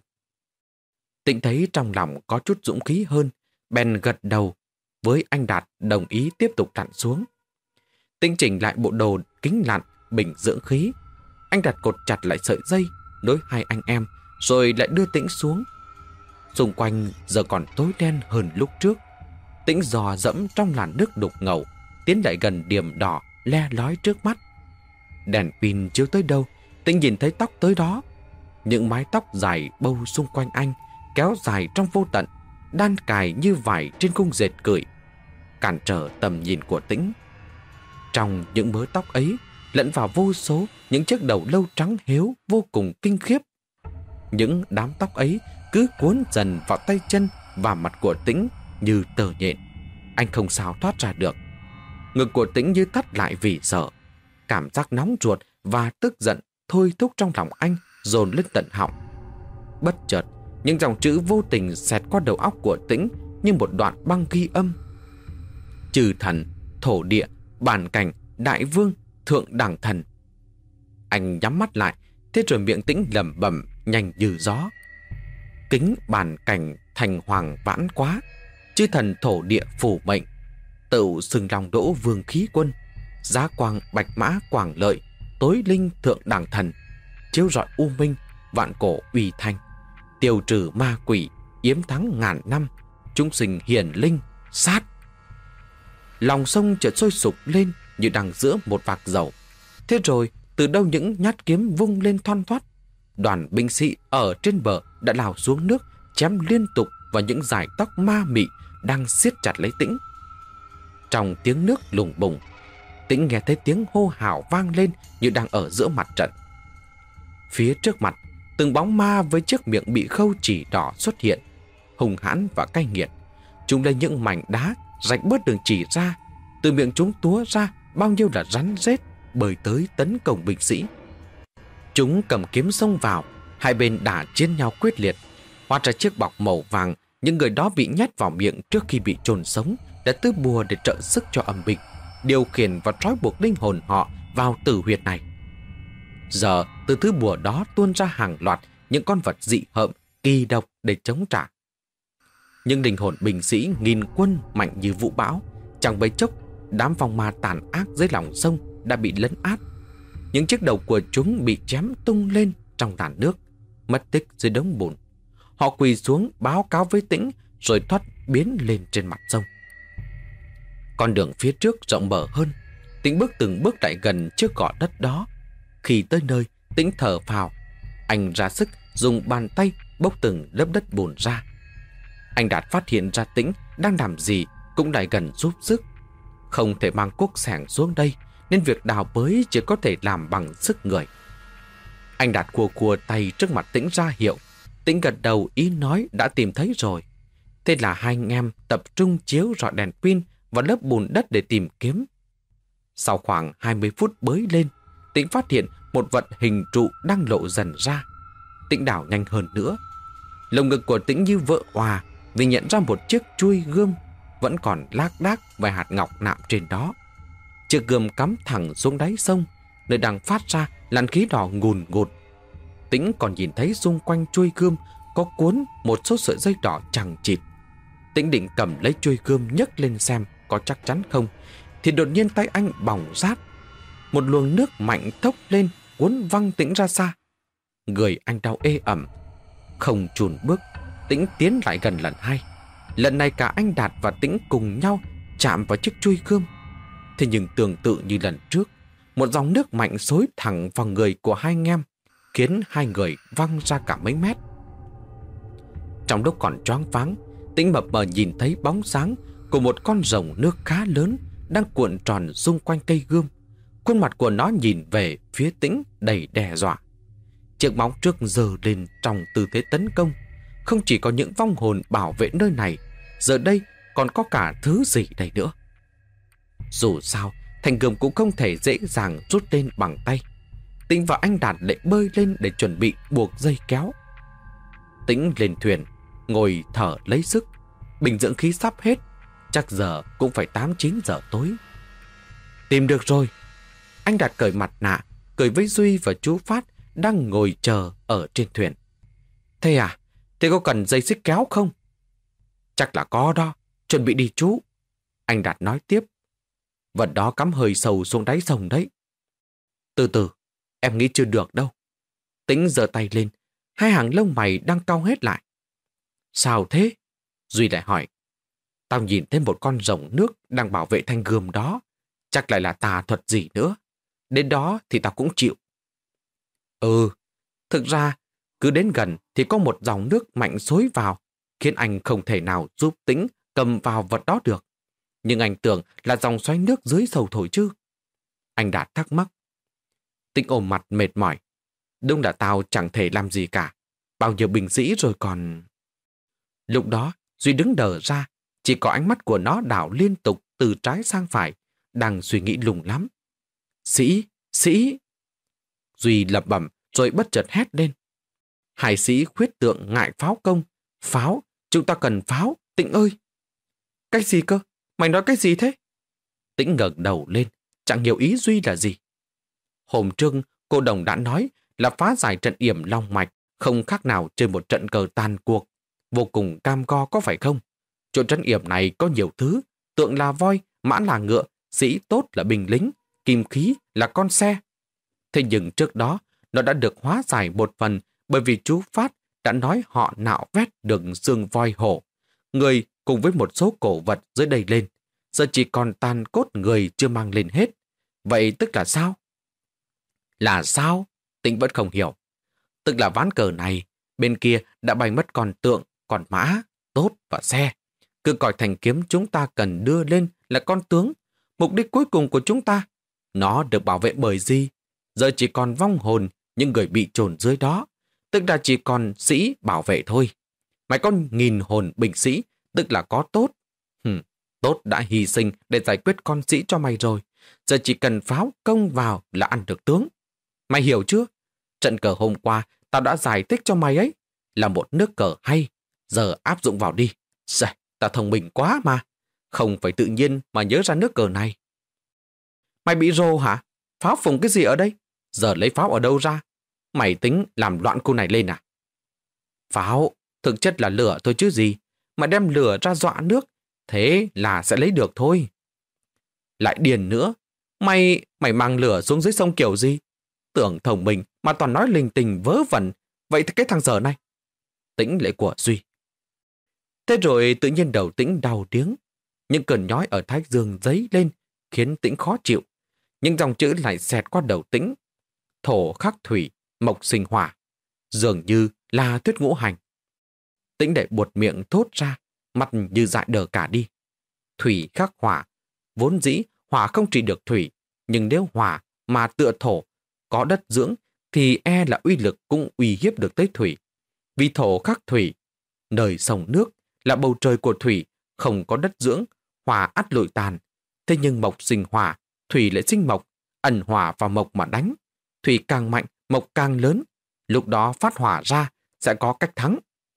Tĩnh thấy trong lòng có chút dũng khí hơn, bèn gật đầu với anh Đạt, đồng ý tiếp tục lặn xuống. Tĩnh chỉnh lại bộ đồ kính lặn, bình dưỡng khí. Anh Đạt cột chặt lại sợi dây nối hai anh em, rồi lại đưa Tĩnh xuống. Xung quanh giờ còn tối đen hơn lúc trước. Tĩnh dò dẫm trong làn nước đục ngầu, tiến lại gần điểm đỏ le lói trước mắt. Đèn pin chiếu tới đâu, Tĩnh nhìn thấy tóc tới đó. Những mái tóc dài bâu xung quanh anh, kéo dài trong vô tận, đan cài như vải trên khung dệt cởi, cản trở tầm nhìn của Tĩnh. Trong những mớ tóc ấy lẫn vào vô số những chiếc đầu lâu trắng héo vô cùng kinh khiếp. Những đám tóc ấy cứ cuốn dần vào tay chân và mặt của Tĩnh như tờ nhện. Anh không sao thoát ra được. Ngực của Tĩnh như thắt lại vì sợ. Cảm giác nóng ruột và tức giận thôi thúc trong lòng anh dồn lên tận họng. Bất chợt, những dòng chữ vô tình xẹt qua đầu óc của Tĩnh như một đoạn băng ghi âm. Trừ thần, thổ địa, bản cảnh, đại vương, thượng đẳng thần. Anh nhắm mắt lại, thế rồi miệng Tĩnh lẩm bẩm nhanh như gió. Kính bản cảnh thành hoàng vãn quá, chư thần thổ địa phủ mệnh, tựu xưng Long Đỗ vương khí quân, giá quang bạch mã quảng lợi, tối linh thượng đẳng thần, chiếu rọi u minh, vạn cổ uy thanh, tiêu trừ ma quỷ, yếm thắng ngàn năm, chúng sinh hiền linh, sát. Lòng sông chợt sôi sục lên như đang giữa một vạc dầu. Thế rồi từ đâu những nhát kiếm vung lên thoăn thoắt. Đoàn binh sĩ ở trên bờ đã lao xuống nước, chém liên tục vào những dải tóc ma mị đang siết chặt lấy Tĩnh. Trong tiếng nước lùng bùng, Tĩnh nghe thấy tiếng hô hào vang lên như đang ở giữa mặt trận. Phía trước mặt, từng bóng ma với chiếc miệng bị khâu chỉ đỏ xuất hiện, hung hãn và cay nghiệt. Chúng lấy những mảnh đá rạch bớt đường chỉ ra, từ miệng chúng túa ra bao nhiêu là rắn rết bơi tới tấn công binh sĩ. Chúng cầm kiếm xông vào, hai bên đả chiến nhau quyết liệt. Hóa ra chiếc bọc màu vàng những người đó bị nhét vào miệng trước khi bị chôn sống đã tư bùa để trợ sức cho âm binh, điều khiển và trói buộc linh hồn họ vào tử huyệt này. Giờ từ thứ bùa đó tuôn ra hàng loạt những con vật dị hợm, kỳ độc để chống trả. Những linh hồn binh sĩ nghìn quân mạnh như vũ bão, chẳng mấy chốc đám vong ma tàn ác dưới lòng sông đã bị lấn át. Những chiếc đầu của chúng bị chém tung lên trong làn nước, mất tích dưới đống bùn. Họ quỳ xuống báo cáo với Tĩnh rồi thoát biến lên trên mặt sông. Con đường phía trước rộng mở hơn. Tĩnh bước từng bước lại gần chiếc gò đất đó. Khi tới nơi, Tĩnh thở phào. Anh ra sức dùng bàn tay bốc từng lớp đất bùn ra. Anh Đạt phát hiện ra Tĩnh đang làm gì cũng lại gần giúp sức. Không thể mang cuốc xẻng xuống đây, nên việc đào bới chỉ có thể làm bằng sức người. Anh Đạt cua cua tay trước mặt Tĩnh ra hiệu. Tĩnh gật đầu ý nói đã tìm thấy rồi. Thế là hai anh em tập trung chiếu rọi đèn pin vào lớp bùn đất để tìm kiếm. Sau khoảng hai mươi phút bới lên, Tĩnh phát hiện một vật hình trụ đang lộ dần ra. Tĩnh đào nhanh hơn nữa. Lồng ngực của Tĩnh như vỡ òa vì nhận ra một chiếc chuôi gươm vẫn còn lác đác vài hạt ngọc nạm trên đó. Chiếc gươm cắm thẳng xuống đáy sông, nơi đang phát ra làn khí đỏ ngùn ngụt. Tĩnh còn nhìn thấy xung quanh chuôi gươm có cuốn một số sợi dây đỏ chằng chịt. Tĩnh định cầm lấy chuôi gươm nhấc lên xem có chắc chắn không, thì đột nhiên tay anh bỏng rát. Một luồng nước mạnh thốc lên cuốn văng Tĩnh ra xa. Người anh đau ê ẩm. Không chùn bước, Tĩnh tiến lại gần lần hai. Lần này cả anh Đạt và Tĩnh cùng nhau chạm vào chiếc chuôi gươm. Thế nhưng tương tự như lần trước, một dòng nước mạnh xối thẳng vào người của hai anh em, khiến hai người văng ra cả mấy mét. Trong lúc còn choáng váng, Tĩnh mập mờ nhìn thấy bóng sáng của một con rồng nước khá lớn đang cuộn tròn xung quanh cây gươm. Khuôn mặt của nó nhìn về phía Tĩnh đầy đe dọa. Chiếc móng trước giơ lên trong tư thế tấn công. Không chỉ có những vong hồn bảo vệ nơi này, giờ đây còn có cả thứ gì đây nữa. Dù sao, thanh gươm cũng không thể dễ dàng rút lên bằng tay. Tĩnh và anh Đạt lại bơi lên để chuẩn bị buộc dây kéo. Tĩnh lên thuyền, ngồi thở lấy sức. Bình dưỡng khí sắp hết, chắc giờ cũng phải tám chín giờ tối. Tìm được rồi. Anh Đạt cởi mặt nạ, cười với Duy và chú Phát đang ngồi chờ ở trên thuyền. Thế à? Thế có cần dây xích kéo không? Chắc là có đó. Chuẩn bị đi chú. Anh Đạt nói tiếp. Vật đó cắm hơi sâu xuống đáy sông đấy. Từ từ, em nghĩ chưa được đâu. Tĩnh giơ tay lên. Hai hàng lông mày đang cau hết lại. Sao thế? Duy lại hỏi. Tao nhìn thấy một con rồng nước đang bảo vệ thanh gươm đó. Chắc lại là tà thuật gì nữa. Đến đó thì tao cũng chịu. Ừ, thực ra cứ đến gần thì có một dòng nước mạnh xối vào, khiến anh không thể nào giúp Tĩnh cầm vào vật đó được. Nhưng anh tưởng là dòng xoáy nước dưới sầu thổi chứ. Anh Đạt thắc mắc. Tĩnh ôm mặt mệt mỏi. Đúng là tao chẳng thể làm gì cả. Bao nhiêu binh sĩ rồi còn... Lúc đó, Duy đứng đờ ra, chỉ có ánh mắt của nó đảo liên tục từ trái sang phải, đang suy nghĩ lùng lắm. Sĩ, sĩ... Duy lẩm bẩm rồi bất chợt hét lên. Hải sĩ khuyết tượng ngại pháo công. Pháo, chúng ta cần pháo, Tĩnh ơi. Cái gì cơ? Mày nói cái gì thế? Tĩnh ngẩng đầu lên, chẳng hiểu ý Duy là gì. Hôm trước, cô Đồng đã nói là phá giải trận yểm long mạch không khác nào trên một trận cờ tàn cuộc. Vô cùng cam go có phải không? Chỗ trận yểm này có nhiều thứ, tượng là voi, mã là ngựa, sĩ tốt là binh lính, kim khí là con xe. Thế nhưng trước đó, nó đã được hóa giải một phần bởi vì chú Phát đã nói họ nạo vét được xương voi hổ, người cùng với một số cổ vật dưới đây lên. Giờ chỉ còn tàn cốt người chưa mang lên hết. Vậy tức là sao? Là sao? Tĩnh vẫn không hiểu. Tức là ván cờ này, bên kia đã bay mất con tượng, con mã, tốt và xe. Cứ coi thanh kiếm chúng ta cần đưa lên là con tướng. Mục đích cuối cùng của chúng ta, nó được bảo vệ bởi gì? Giờ chỉ còn vong hồn, những người bị chôn dưới đó. Tức là chỉ còn sĩ bảo vệ thôi. Mày có nghìn hồn binh sĩ, tức là có tốt. Hừm, tốt đã hy sinh để giải quyết con sĩ cho mày rồi. Giờ chỉ cần pháo công vào là ăn được tướng. Mày hiểu chưa? Trận cờ hôm qua tao đã giải thích cho mày ấy. Là một nước cờ hay. Giờ áp dụng vào đi. Xài, tao thông minh quá mà. Không phải tự nhiên mà nhớ ra nước cờ này. Mày bị rồ hả? Pháo phùng cái gì ở đây? Giờ lấy pháo ở đâu ra? Mày tính làm loạn cô này lên à? Pháo, thực chất là lửa thôi chứ gì. Mà đem lửa ra dọa nước, thế là sẽ lấy được thôi. Lại điền nữa. Mày, mày mang lửa xuống dưới sông kiểu gì? Tưởng thông minh mà toàn nói linh tinh vớ vẩn. Vậy thì cái thằng giờ này. Tĩnh lệ của Duy. Thế rồi tự nhiên đầu Tĩnh đau tiếng. Những cơn nhói ở thái dương dấy lên khiến Tĩnh khó chịu. Nhưng dòng chữ lại xẹt qua đầu Tĩnh. Thổ khắc thủy, mộc sinh hỏa. Dường như là thuyết ngũ hành. Tĩnh để buột miệng thốt ra, mặt như dại đờ cả đi. Thủy khắc hỏa. Vốn dĩ hỏa không trị được thủy, nhưng nếu hỏa mà tựa thổ, có đất dưỡng, thì e là uy lực cũng uy hiếp được tới thủy. Vì thổ khắc thủy, nơi sông nước là bầu trời của thủy, không có đất dưỡng, hỏa ắt lụi tàn. Thế nhưng mộc sinh hỏa, thủy lại sinh mộc, ẩn hỏa vào mộc mà đánh. Thủy càng mạnh, mộc càng lớn, lúc đó phát hỏa ra sẽ có cách thắng.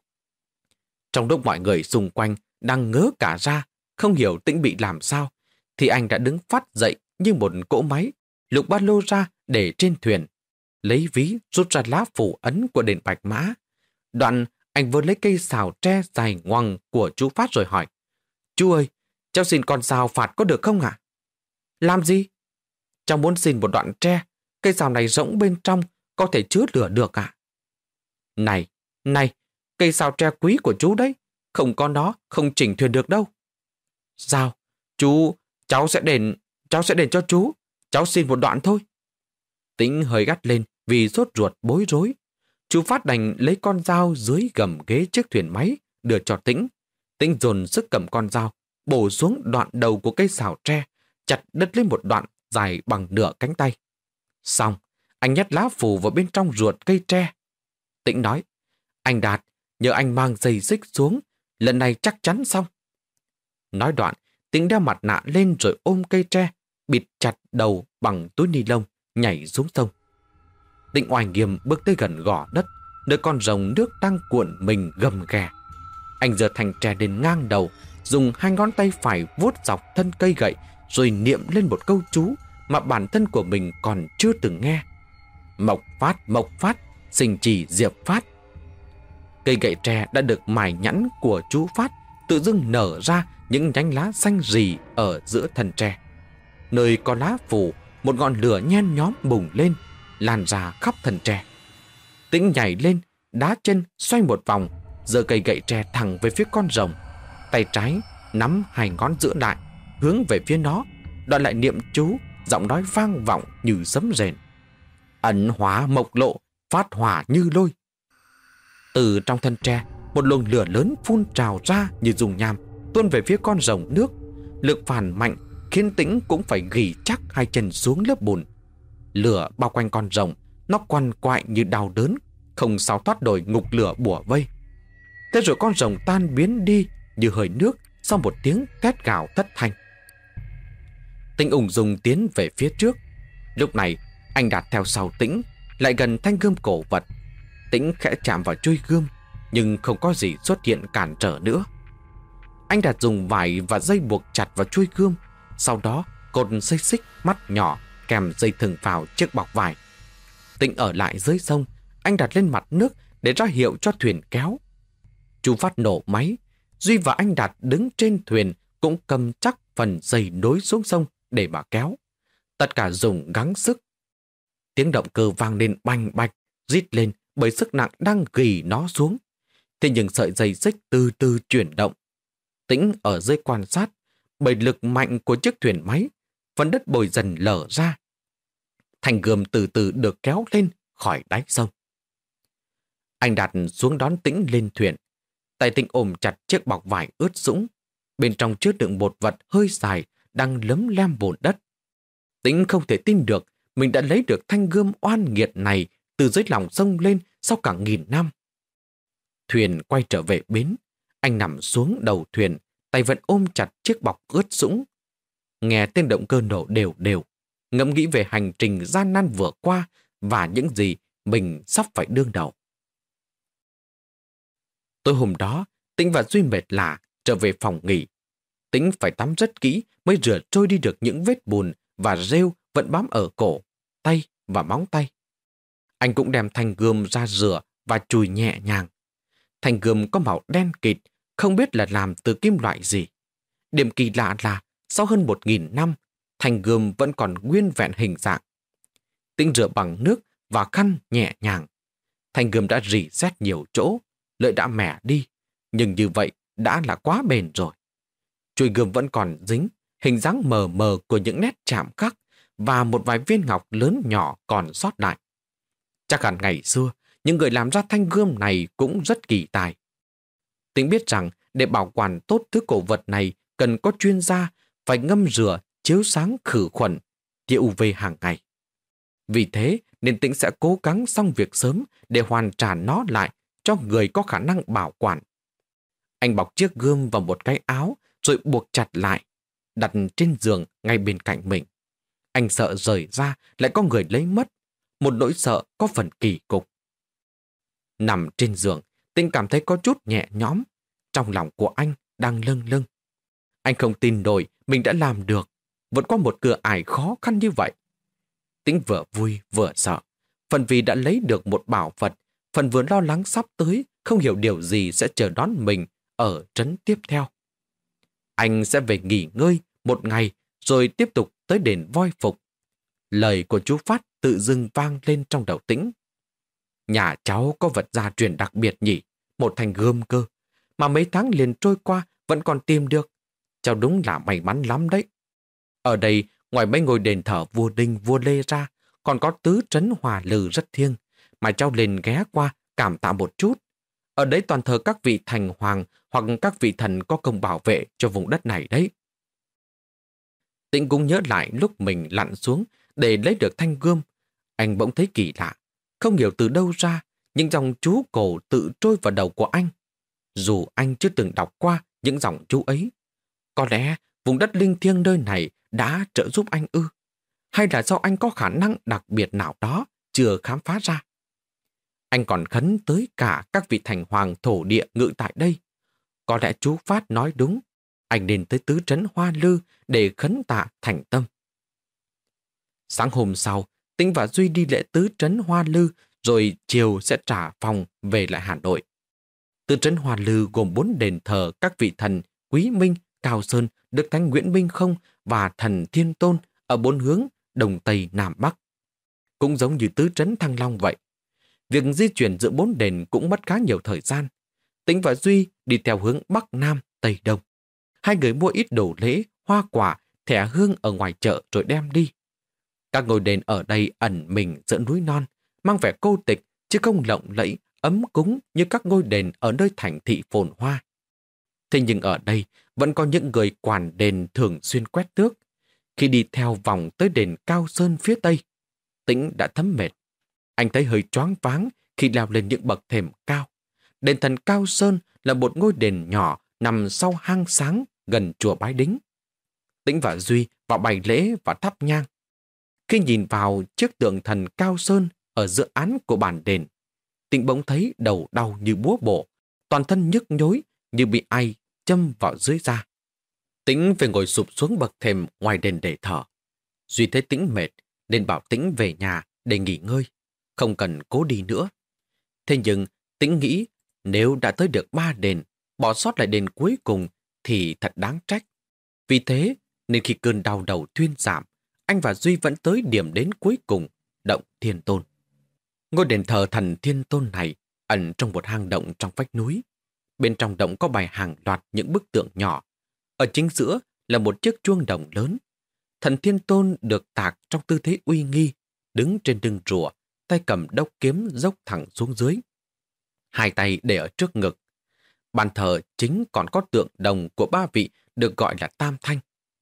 Trong lúc mọi người xung quanh đang ngớ cả ra, không hiểu Tĩnh bị làm sao, thì anh đã đứng phát dậy như một cỗ máy, lục ba lô ra để trên thuyền, lấy ví rút ra lá phủ ấn của đền Bạch Mã. Đoạn anh vừa lấy cây sào tre dài ngoằng của chú Phát rồi hỏi: Chú ơi, cháu xin con sào phạt có được không ạ? Làm gì? Cháu muốn xin một đoạn tre, cây sào này rỗng bên trong, có thể chứa lửa được ạ. Này, này, cây sào tre quý của chú đấy, không có nó, không chỉnh thuyền được đâu. Sao? Chú, cháu sẽ đền, cháu sẽ đền cho chú, cháu xin một đoạn thôi. Tĩnh hơi gắt lên vì sốt ruột bối rối. Chú Phát đành lấy con dao dưới gầm ghế chiếc thuyền máy, đưa cho Tĩnh. Tĩnh dồn sức cầm con dao, bổ xuống đoạn đầu của cây xào tre, chặt đứt lên một đoạn dài bằng nửa cánh tay. Xong, anh nhét lá phù vào bên trong ruột cây tre. Tĩnh nói, anh Đạt, nhờ anh mang dây xích xuống, lần này chắc chắn xong. Nói đoạn, Tĩnh đeo mặt nạ lên rồi ôm cây tre, bịt chặt đầu bằng túi ni lông, nhảy xuống sông. Tĩnh oai nghiêm bước tới gần gò đất, nơi con rồng nước đang cuộn mình gầm ghè. Anh giơ thanh tre lên ngang đầu, dùng hai ngón tay phải vuốt dọc thân cây gậy, rồi niệm lên một câu chú mà bản thân của mình còn chưa từng nghe. Mộc phát, mộc phát, sinh trì diệp phát. Cây gậy tre đã được mài nhẵn của chú Phát tự dưng nở ra những nhánh lá xanh rì ở giữa thân tre. Nơi có lá phù, một ngọn lửa nhen nhóm bùng lên, lan ra khắp thân tre. Tĩnh nhảy lên, đá chân xoay một vòng, giơ cây gậy tre thẳng về phía con rồng. Tay trái nắm hai ngón giữa lại, hướng về phía nó, đoạn lại niệm chú, giọng nói vang vọng như sấm rền. Ẩn hóa mộc lộ, phát hỏa như lôi. Từ trong thân tre, một luồng lửa lớn phun trào ra như dung nham, tuôn về phía con rồng nước. Lực phản mạnh khiến Tĩnh cũng phải ghì chắc hai chân xuống lớp bùn. Lửa bao quanh con rồng, nó quằn quại như đau đớn, không sao thoát nổi ngục lửa bủa vây. Thế rồi con rồng tan biến đi như hơi nước sau một tiếng thét gào thất thanh. Tĩnh ung dung tiến về phía trước. Lúc này anh Đạt theo sau Tĩnh, lại gần thanh gươm cổ vật. Tĩnh khẽ chạm vào chuôi gươm, nhưng không có gì xuất hiện cản trở nữa. Anh Đạt dùng vải và dây buộc chặt vào chuôi gươm, sau đó cột dây xích mắt nhỏ kèm dây thừng vào chiếc bọc vải. Tĩnh ở lại dưới sông, anh đặt lên mặt nước để ra hiệu cho thuyền kéo. Chú Phát nổ máy, Duy và anh Đạt đứng trên thuyền cũng cầm chắc phần dây nối xuống sông để mà kéo. Tất cả dùng gắng sức. Tiếng động cơ vang lên bành bạch, rít lên bởi sức nặng đang ghì nó xuống. Thế nhưng sợi dây xích từ từ chuyển động. Tĩnh ở dưới quan sát, bởi lực mạnh của chiếc thuyền máy, phần đất bồi dần lở ra. Thanh gươm từ từ được kéo lên khỏi đáy sông. Anh Đạt xuống đón Tĩnh lên thuyền. Tay Tĩnh ôm chặt chiếc bọc vải ướt sũng. Bên trong chứa đựng một vật hơi dài đang lấm lem bùn đất. Tĩnh không thể tin được mình đã lấy được thanh gươm oan nghiệt này từ dưới lòng sông lên sau cả nghìn năm. Thuyền quay trở về bến. Anh nằm xuống đầu thuyền, tay vẫn ôm chặt chiếc bọc ướt sũng. Nghe tiếng động cơ nổ đều đều, ngẫm nghĩ về hành trình gian nan vừa qua và những gì mình sắp phải đương đầu. Tối hôm đó, Tĩnh và Duy mệt lả trở về phòng nghỉ. Tĩnh phải tắm rất kỹ mới rửa trôi đi được những vết bùn và rêu vẫn bám ở cổ, tay và móng tay. Anh cũng đem thanh gươm ra rửa và chùi nhẹ nhàng. Thanh gươm có màu đen kịt, không biết là làm từ kim loại gì. Điểm kỳ lạ là sau hơn một nghìn năm, thanh gươm vẫn còn nguyên vẹn hình dạng. Tĩnh rửa bằng nước và khăn nhẹ nhàng. Thanh gươm đã rỉ sét nhiều chỗ, lợi đã mẻ đi, nhưng như vậy đã là quá bền rồi. Chuôi gươm vẫn còn dính, hình dáng mờ mờ của những nét chạm khắc và một vài viên ngọc lớn nhỏ còn sót lại. Chắc hẳn ngày xưa, những người làm ra thanh gươm này cũng rất kỳ tài. Tĩnh biết rằng để bảo quản tốt thứ cổ vật này cần có chuyên gia, phải ngâm rửa, chiếu sáng khử khuẩn, tia u vê hàng ngày. Vì thế nên Tĩnh sẽ cố gắng xong việc sớm để hoàn trả nó lại cho người có khả năng bảo quản. Anh bọc chiếc gươm vào một cái áo rồi buộc chặt lại, đặt trên giường ngay bên cạnh mình. Anh sợ rời ra lại có người lấy mất, một nỗi sợ có phần kỳ cục. Nằm trên giường, Tĩnh cảm thấy có chút nhẹ nhõm, trong lòng của anh đang lâng lâng. Anh không tin nổi mình đã làm được, vượt qua một cửa ải khó khăn như vậy. Tĩnh vừa vui vừa sợ, phần vì đã lấy được một bảo vật, phần vừa lo lắng sắp tới không hiểu điều gì sẽ chờ đón mình ở trấn tiếp theo. Anh sẽ về nghỉ ngơi một ngày rồi tiếp tục tới đền Voi Phục. Lời của chú Phát tự dưng vang lên trong đầu Tĩnh. Nhà cháu có vật gia truyền đặc biệt nhỉ, một thanh gươm cơ, mà mấy tháng liền trôi qua vẫn còn tìm được. Cháu đúng là may mắn lắm đấy. Ở đây, ngoài mấy ngôi đền thờ vua Đinh, vua Lê ra, còn có tứ trấn Hòa Lư rất thiêng, mà cháu lên ghé qua cảm tạ một chút. Ở đấy toàn thờ các vị thành hoàng hoặc các vị thần có công bảo vệ cho vùng đất này đấy. Tĩnh cũng nhớ lại lúc mình lặn xuống để lấy được thanh gươm. Anh bỗng thấy kỳ lạ. Không hiểu từ đâu ra, những dòng chú cổ tự trôi vào đầu của anh. Dù anh chưa từng đọc qua những dòng chú ấy. Có lẽ vùng đất linh thiêng nơi này đã trợ giúp anh ư? Hay là do anh có khả năng đặc biệt nào đó chưa khám phá ra? Anh còn khấn tới cả các vị thành hoàng thổ địa ngự tại đây. Có lẽ chú Phát nói đúng. Anh nên tới tứ trấn Hoa Lư để khấn tạ thành tâm. Sáng hôm sau, Tĩnh và Duy đi lễ tứ trấn Hoa Lư, rồi chiều sẽ trả phòng về lại Hà Nội. Tứ trấn Hoa Lư gồm bốn đền thờ các vị thần Quý Minh, Cao Sơn, Đức Thánh Nguyễn Minh Không và thần Thiên Tôn ở bốn hướng Đông Tây Nam Bắc. Cũng giống như tứ trấn Thăng Long vậy. Việc di chuyển giữa bốn đền cũng mất khá nhiều thời gian. Tĩnh và Duy đi theo hướng Bắc Nam, Tây Đông. Hai người mua ít đồ lễ, hoa quả, thẻ hương ở ngoài chợ rồi đem đi. Các ngôi đền ở đây ẩn mình giữa núi non, mang vẻ cô tịch chứ không lộng lẫy, ấm cúng như các ngôi đền ở nơi thành thị phồn hoa. Thế nhưng ở đây vẫn có những người quản đền thường xuyên quét tước. Khi đi theo vòng tới đền Cao Sơn phía tây, Tĩnh đã thấm mệt. Anh thấy hơi choáng váng khi leo lên những bậc thềm cao. Đền thần Cao Sơn là một ngôi đền nhỏ nằm sau hang sáng gần chùa Bái Đính. Tĩnh và Duy vào bày lễ và thắp nhang. Khi nhìn vào chiếc tượng thần Cao Sơn ở giữa án của bản đền, Tĩnh bỗng thấy đầu đau như búa bổ, toàn thân nhức nhối như bị ai châm vào dưới da. Tĩnh phải ngồi sụp xuống bậc thềm ngoài đền để thở. Duy thấy Tĩnh mệt nên bảo Tĩnh về nhà để nghỉ ngơi, không cần cố đi nữa. Thế nhưng Tĩnh nghĩ nếu đã tới được ba đền, bỏ sót lại đền cuối cùng thì thật đáng trách. Vì thế nên khi cơn đau đầu thuyên giảm, anh và Duy vẫn tới điểm đến cuối cùng, động Thiên Tôn. Ngôi đền thờ thần Thiên Tôn này ẩn trong một hang động trong vách núi. Bên trong động có bày hàng loạt những bức tượng nhỏ. Ở chính giữa là một chiếc chuông đồng lớn. Thần Thiên Tôn được tạc trong tư thế uy nghi, đứng trên lưng rùa, tay cầm đốc kiếm dốc thẳng xuống dưới. Hai tay để ở trước ngực. Bàn thờ chính còn có tượng đồng của ba vị được gọi là Tam Thanh.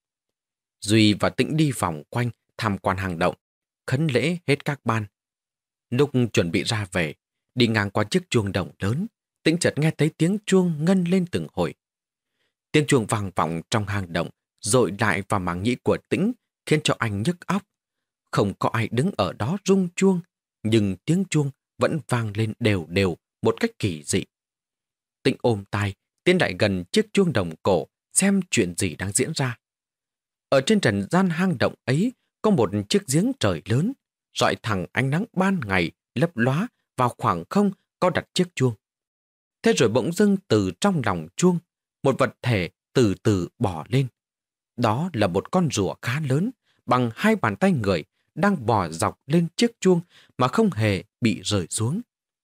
Duy và Tĩnh đi vòng quanh tham quan hang động, khấn lễ hết các ban. Lúc chuẩn bị ra về, đi ngang qua chiếc chuông đồng lớn, Tĩnh chợt nghe thấy tiếng chuông ngân lên từng hồi. Tiếng chuông vang vọng trong hang động, dội lại vào màng nhĩ của Tĩnh, khiến cho anh nhức óc. Không có ai đứng ở đó rung chuông, nhưng tiếng chuông vẫn vang lên đều đều một cách kỳ dị. Tĩnh ôm tai, tiến lại gần chiếc chuông đồng cổ, xem chuyện gì đang diễn ra. Ở trên trần gian hang động ấy có một chiếc giếng trời lớn, rọi thẳng ánh nắng ban ngày lấp lóa vào khoảng không có đặt chiếc chuông. Thế rồi bỗng dưng từ trong lòng chuông, một vật thể từ từ bò lên. Đó là một con rùa khá lớn, bằng hai bàn tay người, đang bò dọc lên chiếc chuông mà không hề bị rơi xuống.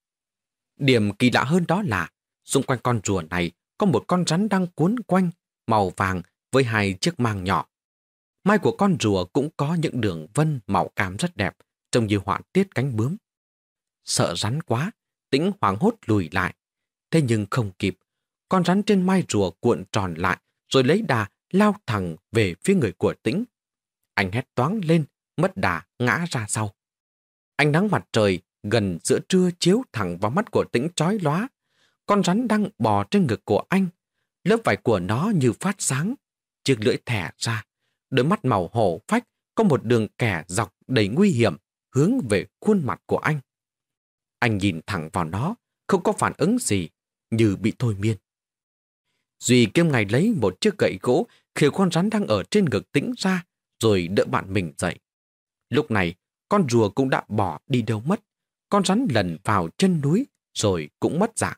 Điểm kỳ lạ hơn đó là, xung quanh con rùa này có một con rắn đang cuốn quanh, màu vàng với hai chiếc mang nhỏ. Mai của con rùa cũng có những đường vân màu cam rất đẹp, trông như họa tiết cánh bướm. Sợ rắn quá, Tĩnh hoảng hốt lùi lại. Thế nhưng không kịp, con rắn trên mai rùa cuộn tròn lại, rồi lấy đà lao thẳng về phía người của Tĩnh. Anh hét toáng lên, mất đà ngã ra sau. Ánh nắng mặt trời gần giữa trưa chiếu thẳng vào mắt của Tĩnh chói lóa. Con rắn đang bò trên ngực của anh. Lớp vải của nó như phát sáng. Chiếc lưỡi thẻ ra. Đôi mắt màu hổ phách có một đường kẻ dọc đầy nguy hiểm hướng về khuôn mặt của anh. Anh nhìn thẳng vào nó, không có phản ứng gì, như bị thôi miên. Duy kiếm ngày lấy một chiếc gậy gỗ khều con rắn đang ở trên ngực Tĩnh ra, rồi đỡ bạn mình dậy. Lúc này, con rùa cũng đã bỏ đi đâu mất. Con rắn lần vào chân núi, rồi cũng mất dạng.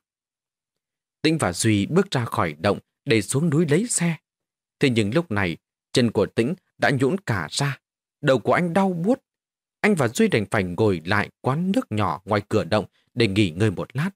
Tĩnh và Duy bước ra khỏi động để xuống núi lấy xe. Thế nhưng lúc này, chân của Tĩnh đã nhũn cả ra. Đầu của anh đau buốt. Anh và Duy đành phải ngồi lại quán nước nhỏ ngoài cửa động để nghỉ ngơi một lát.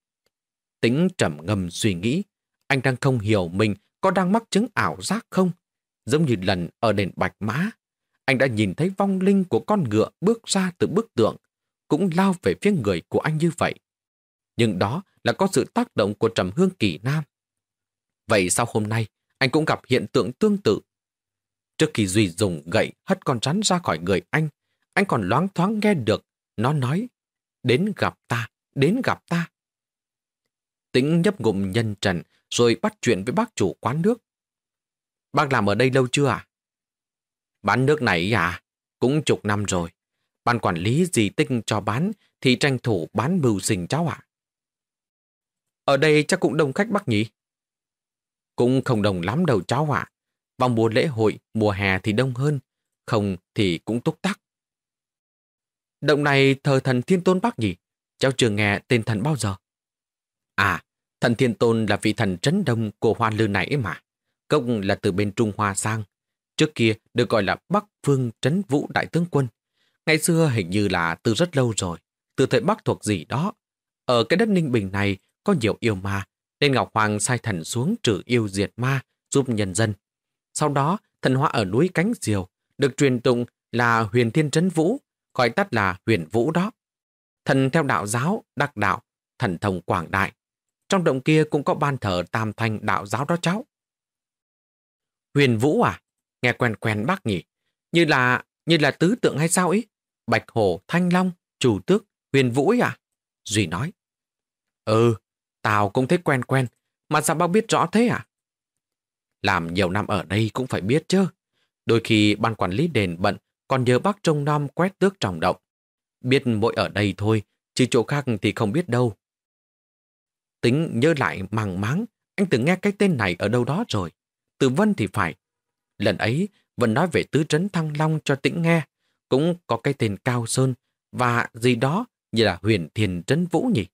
Tĩnh trầm ngâm suy nghĩ. Anh đang không hiểu mình có đang mắc chứng ảo giác không? Giống như lần ở đền Bạch Mã, anh đã nhìn thấy vong linh của con ngựa bước ra từ bức tượng, cũng lao về phía người của anh như vậy. Nhưng đó là có sự tác động của trầm hương kỳ nam. Vậy sao hôm nay anh cũng gặp hiện tượng tương tự? Trước khi Duy dùng gậy hất con rắn ra khỏi người anh, anh còn loáng thoáng nghe được nó nói, đến gặp ta, đến gặp ta. Tĩnh nhấp ngụm nhân trần rồi bắt chuyện với bác chủ quán nước. Bác làm ở đây lâu chưa à? Bán nước này à? Cũng chục năm rồi. Ban quản lý di tích cho bán thì tranh thủ bán mưu sinh cháu ạ. Ở đây chắc cũng đông khách bác nhỉ? Cũng không đông lắm đâu cháu ạ. Vào mùa lễ hội, mùa hè thì đông hơn, không thì cũng túc tắc. Động này thờ thần Thiên Tôn bác nhỉ? Cháu chưa nghe tên thần bao giờ. À, thần Thiên Tôn là vị thần trấn đông của Hoa Lư này ấy mà. Gốc là từ bên Trung Hoa sang. Trước kia được gọi là Bắc Phương Trấn Vũ Đại Tướng Quân. Ngày xưa hình như là từ rất lâu rồi, từ thời Bắc thuộc gì đó. Ở cái đất Ninh Bình này có nhiều yêu ma, nên Ngọc Hoàng sai thần xuống trừ yêu diệt ma, giúp nhân dân. Sau đó, thần hóa ở núi Cánh Diều, được truyền tụng là Huyền Thiên Trấn Vũ, gọi tắt là Huyền Vũ đó. Thần theo đạo giáo, đắc đạo, thần thông quảng đại. Trong động kia cũng có ban thờ Tam Thanh đạo giáo đó cháu. Huyền Vũ à? Nghe quen quen bác nhỉ? Như là, như là tứ tượng hay sao ấy? Bạch Hổ, Thanh Long, Chủ Tước, Huyền Vũ ấy à? Duy nói. Ừ, tao cũng thấy quen quen, mà sao bác biết rõ thế à? Làm nhiều năm ở đây cũng phải biết chứ. Đôi khi ban quản lý đền bận còn nhờ bác trông nom quét tước trong động. Biết mỗi ở đây thôi, chứ chỗ khác thì không biết đâu. Tính nhớ lại màng máng, anh từng nghe cái tên này ở đâu đó rồi. Từ Vân thì phải. Lần ấy, Vân nói về tứ trấn Thăng Long cho Tĩnh nghe. Cũng có cái tên Cao Sơn và gì đó như là Huyền Thiên Trấn Vũ nhỉ?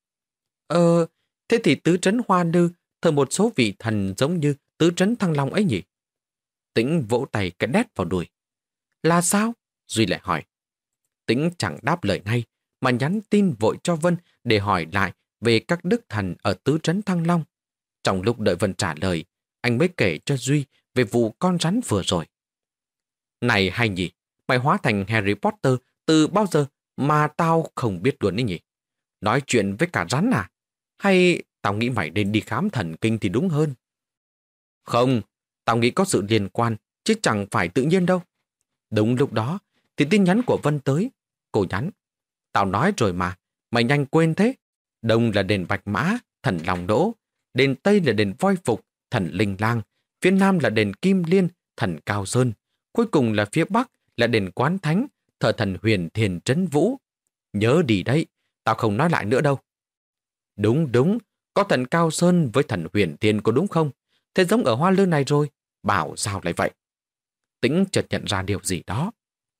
Ờ, thế thì tứ trấn Hoa Lư thờ một số vị thần giống như tứ trấn Thăng Long ấy nhỉ? Tĩnh vỗ tay cái đét vào đùi. Là sao? Duy lại hỏi. Tĩnh chẳng đáp lời ngay, mà nhắn tin vội cho Vân để hỏi lại về các đức thần ở tứ trấn Thăng Long. Trong lúc đợi Vân trả lời, anh mới kể cho Duy về vụ con rắn vừa rồi. Này hay nhỉ, mày hóa thành Harry Potter từ bao giờ mà tao không biết luôn ấy nhỉ? Nói chuyện với cả rắn à? Hay tao nghĩ mày nên đi khám thần kinh thì đúng hơn. Không, tao nghĩ có sự liên quan, chứ chẳng phải tự nhiên đâu. Đúng lúc đó, thì tin nhắn của Vân tới. Cô nhắn, tao nói rồi mà, mày nhanh quên thế. Đông là đền Bạch Mã, thần Long Đỗ. Đền Tây là đền Voi Phục, thần Linh Lang. Phía Nam là đền Kim Liên, thần Cao Sơn. Cuối cùng là phía Bắc là đền Quán Thánh, thờ thần Huyền Thiên Trấn Vũ. Nhớ đi đấy, tao không nói lại nữa đâu. Đúng đúng, có thần Cao Sơn với thần Huyền Thiên có đúng không? Thế giống ở Hoa Lư này rồi, bảo sao lại vậy? Tĩnh chợt nhận ra điều gì đó.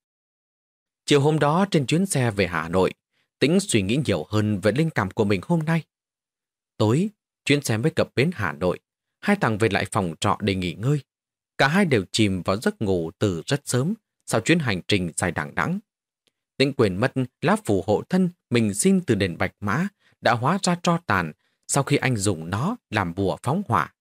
Chiều hôm đó trên chuyến xe về Hà Nội, Tĩnh suy nghĩ nhiều hơn về linh cảm của mình hôm nay. Tối, chuyến xe mới cập bến Hà Nội, hai thằng về lại phòng trọ để nghỉ ngơi. Cả hai đều chìm vào giấc ngủ từ rất sớm sau chuyến hành trình dài đằng đẵng. Tĩnh quên mất lá phù hộ thân mình xin từ đền Bạch Mã đã hóa ra tro tàn sau khi anh dùng nó làm bùa phóng hỏa.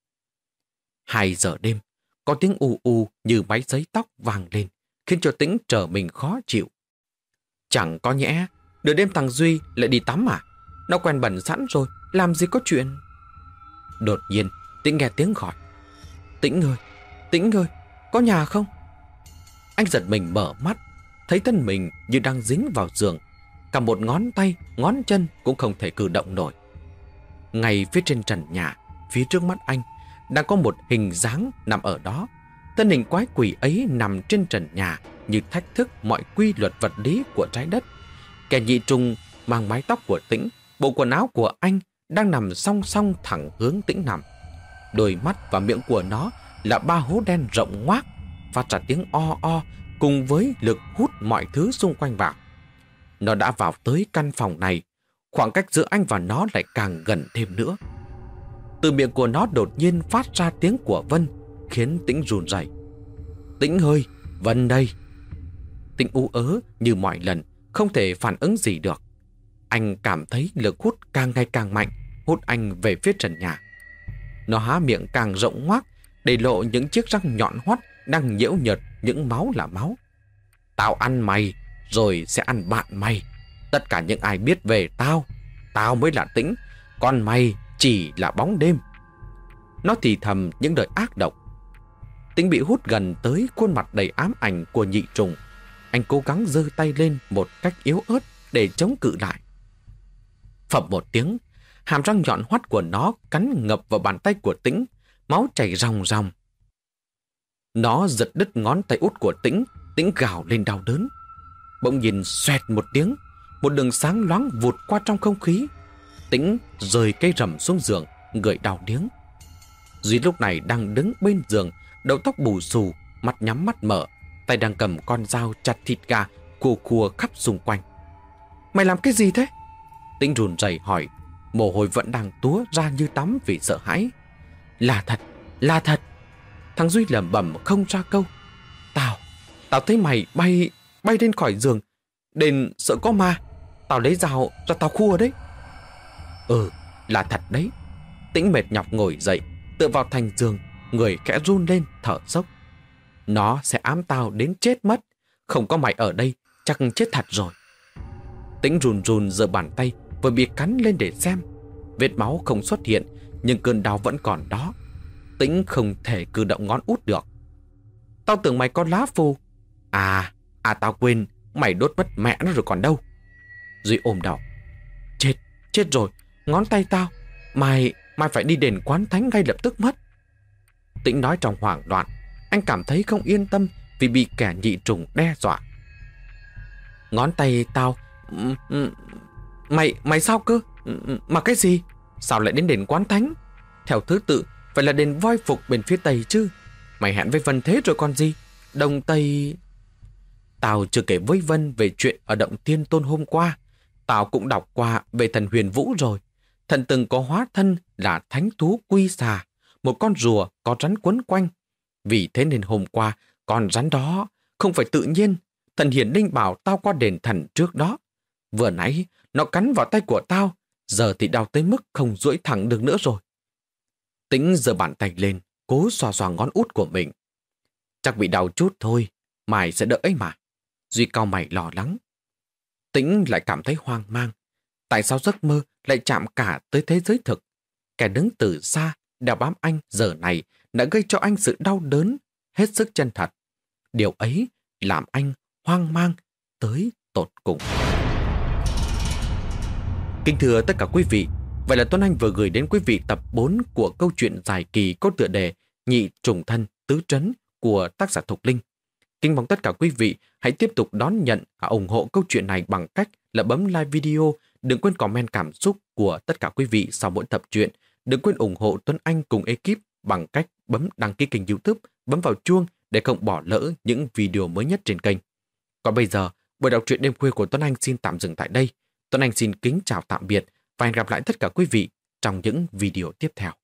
Hai giờ đêm, có tiếng u u như máy giấy tóc vang lên, khiến cho Tĩnh trở mình khó chịu. Chẳng có nhẽ, nửa đêm thằng Duy lại đi tắm à? Nó quen bẩn sẵn rồi, làm gì có chuyện. Đột nhiên, Tĩnh nghe tiếng gọi. Tĩnh ơi, Tĩnh ơi, có nhà không? Anh giật mình mở mắt, thấy thân mình như đang dính vào giường. Cả một ngón tay, ngón chân cũng không thể cử động nổi. Ngay phía trên trần nhà, phía trước mắt anh, đang có một hình dáng nằm ở đó. Thân hình quái quỷ ấy nằm trên trần nhà như thách thức mọi quy luật vật lý của trái đất. Kẻ nhị trùng mang mái tóc của Tĩnh, bộ quần áo của anh đang nằm song song thẳng hướng Tĩnh nằm. Đôi mắt và miệng của nó là ba hố đen rộng ngoác, phát ra tiếng o o cùng với lực hút mọi thứ xung quanh vào. Nó đã vào tới căn phòng này, khoảng cách giữa anh và nó lại càng gần thêm nữa. Từ miệng của nó đột nhiên phát ra tiếng của Vân, khiến Tĩnh run rẩy. Tĩnh ơi, Vân đây. Tĩnh ú ớ như mọi lần, không thể phản ứng gì được. Anh cảm thấy lực hút càng ngày càng mạnh, hút anh về phía trần nhà. Nó há miệng càng rộng ngoác, để lộ những chiếc răng nhọn hoắt đang nhiễu nhợt những máu là máu. Tao ăn mày, rồi sẽ ăn bạn mày. Tất cả những ai biết về tao, Tao mới là Tĩnh, còn mày chỉ là bóng đêm. Nó thì thầm những lời ác độc. Tĩnh bị hút gần tới khuôn mặt đầy ám ảnh của Nhị Trùng. Anh cố gắng giơ tay lên một cách yếu ớt để chống cự lại. Phập một tiếng, hàm răng nhọn hoắt của nó cắn ngập vào bàn tay của Tĩnh, máu chảy ròng ròng. Nó giật đứt ngón tay út của Tĩnh, Tĩnh gào lên đau đớn. Bỗng nhìn xoẹt một tiếng, một đường sáng loáng vụt qua trong không khí. Tĩnh rơi cây rầm xuống giường, người đau điếng. Duy lúc này đang đứng bên giường, đầu tóc bù xù, mắt nhắm mắt mở, tay đang cầm con dao chặt thịt gà, khua khua khắp xung quanh. Mày làm cái gì thế? Tĩnh run rẩy hỏi, mồ hôi vẫn đang túa ra như tắm vì sợ hãi. Là thật, là thật. Thằng Duy lẩm bẩm không ra câu. Tao, tao thấy mày bay, bay lên khỏi giường, đền sợ có ma. Tao lấy dao cho tao khua đấy. Ừ, là thật đấy. Tĩnh mệt nhọc ngồi dậy, tựa vào thành giường, người khẽ run lên thở dốc. Nó sẽ ám tao đến chết mất. Không có mày ở đây, chắc chết thật rồi. Tĩnh run run giơ bàn tay vừa bị cắn lên để xem. Vết máu không xuất hiện, nhưng cơn đau vẫn còn đó. Tĩnh không thể cử động ngón út được. Tao tưởng mày có lá phù. À, à tao quên, mày đốt mất mẹ nó rồi còn đâu. Duy ôm đầu. Chết, chết rồi, ngón tay tao. Mày, mày phải đi đền quán thánh ngay lập tức mất. Tĩnh nói trong hoảng loạn. Anh cảm thấy không yên tâm vì bị kẻ Nhị Trùng đe dọa. Ngón tay tao... Mày, mày sao cơ? Mà cái gì? Sao lại đến đền quán thánh? Theo thứ tự, phải là đền voi phục bên phía tây chứ. Mày hẹn với Vân thế rồi còn gì? Đông Tây... Tao chưa kể với Vân về chuyện ở động Thiên Tôn hôm qua. Tao cũng đọc qua về thần Huyền Vũ rồi. Thần từng có hóa thân là thánh thú quy xà, một con rùa có rắn quấn quanh. Vì thế nên hôm qua, con rắn đó không phải tự nhiên. Thần hiển linh bảo tao qua đền thần trước đó. Vừa nãy, nó cắn vào tay của tao. Giờ thì đau tới mức không duỗi thẳng được nữa rồi. Tĩnh giơ bàn tay lên, cố xoa xoa ngón út của mình. Chắc bị đau chút thôi, mày sẽ đỡ ấy mà. Duy cau mày lo lắng. Tĩnh lại cảm thấy hoang mang. Tại sao giấc mơ lại chạm cả tới thế giới thực? Kẻ đứng từ xa, đeo bám anh giờ này đã gây cho anh sự đau đớn, hết sức chân thật. Điều ấy làm anh hoang mang tới tột cùng. Kính thưa tất cả quý vị, vậy là Tuấn Anh vừa gửi đến quý vị tập bốn của câu chuyện dài kỳ có tựa đề Nhị Trùng Thân Tứ Trấn của tác giả Thục Linh. Kính mong tất cả quý vị hãy tiếp tục đón nhận và ủng hộ câu chuyện này bằng cách là bấm like video, đừng quên comment cảm xúc của tất cả quý vị sau mỗi tập truyện, đừng quên ủng hộ Tuấn Anh cùng ekip bằng cách bấm đăng ký kênh YouTube, bấm vào chuông để không bỏ lỡ những video mới nhất trên kênh. Còn bây giờ, buổi đọc truyện đêm khuya của Tuấn Anh xin tạm dừng tại đây. Tuấn Anh xin kính chào tạm biệt và hẹn gặp lại tất cả quý vị trong những video tiếp theo.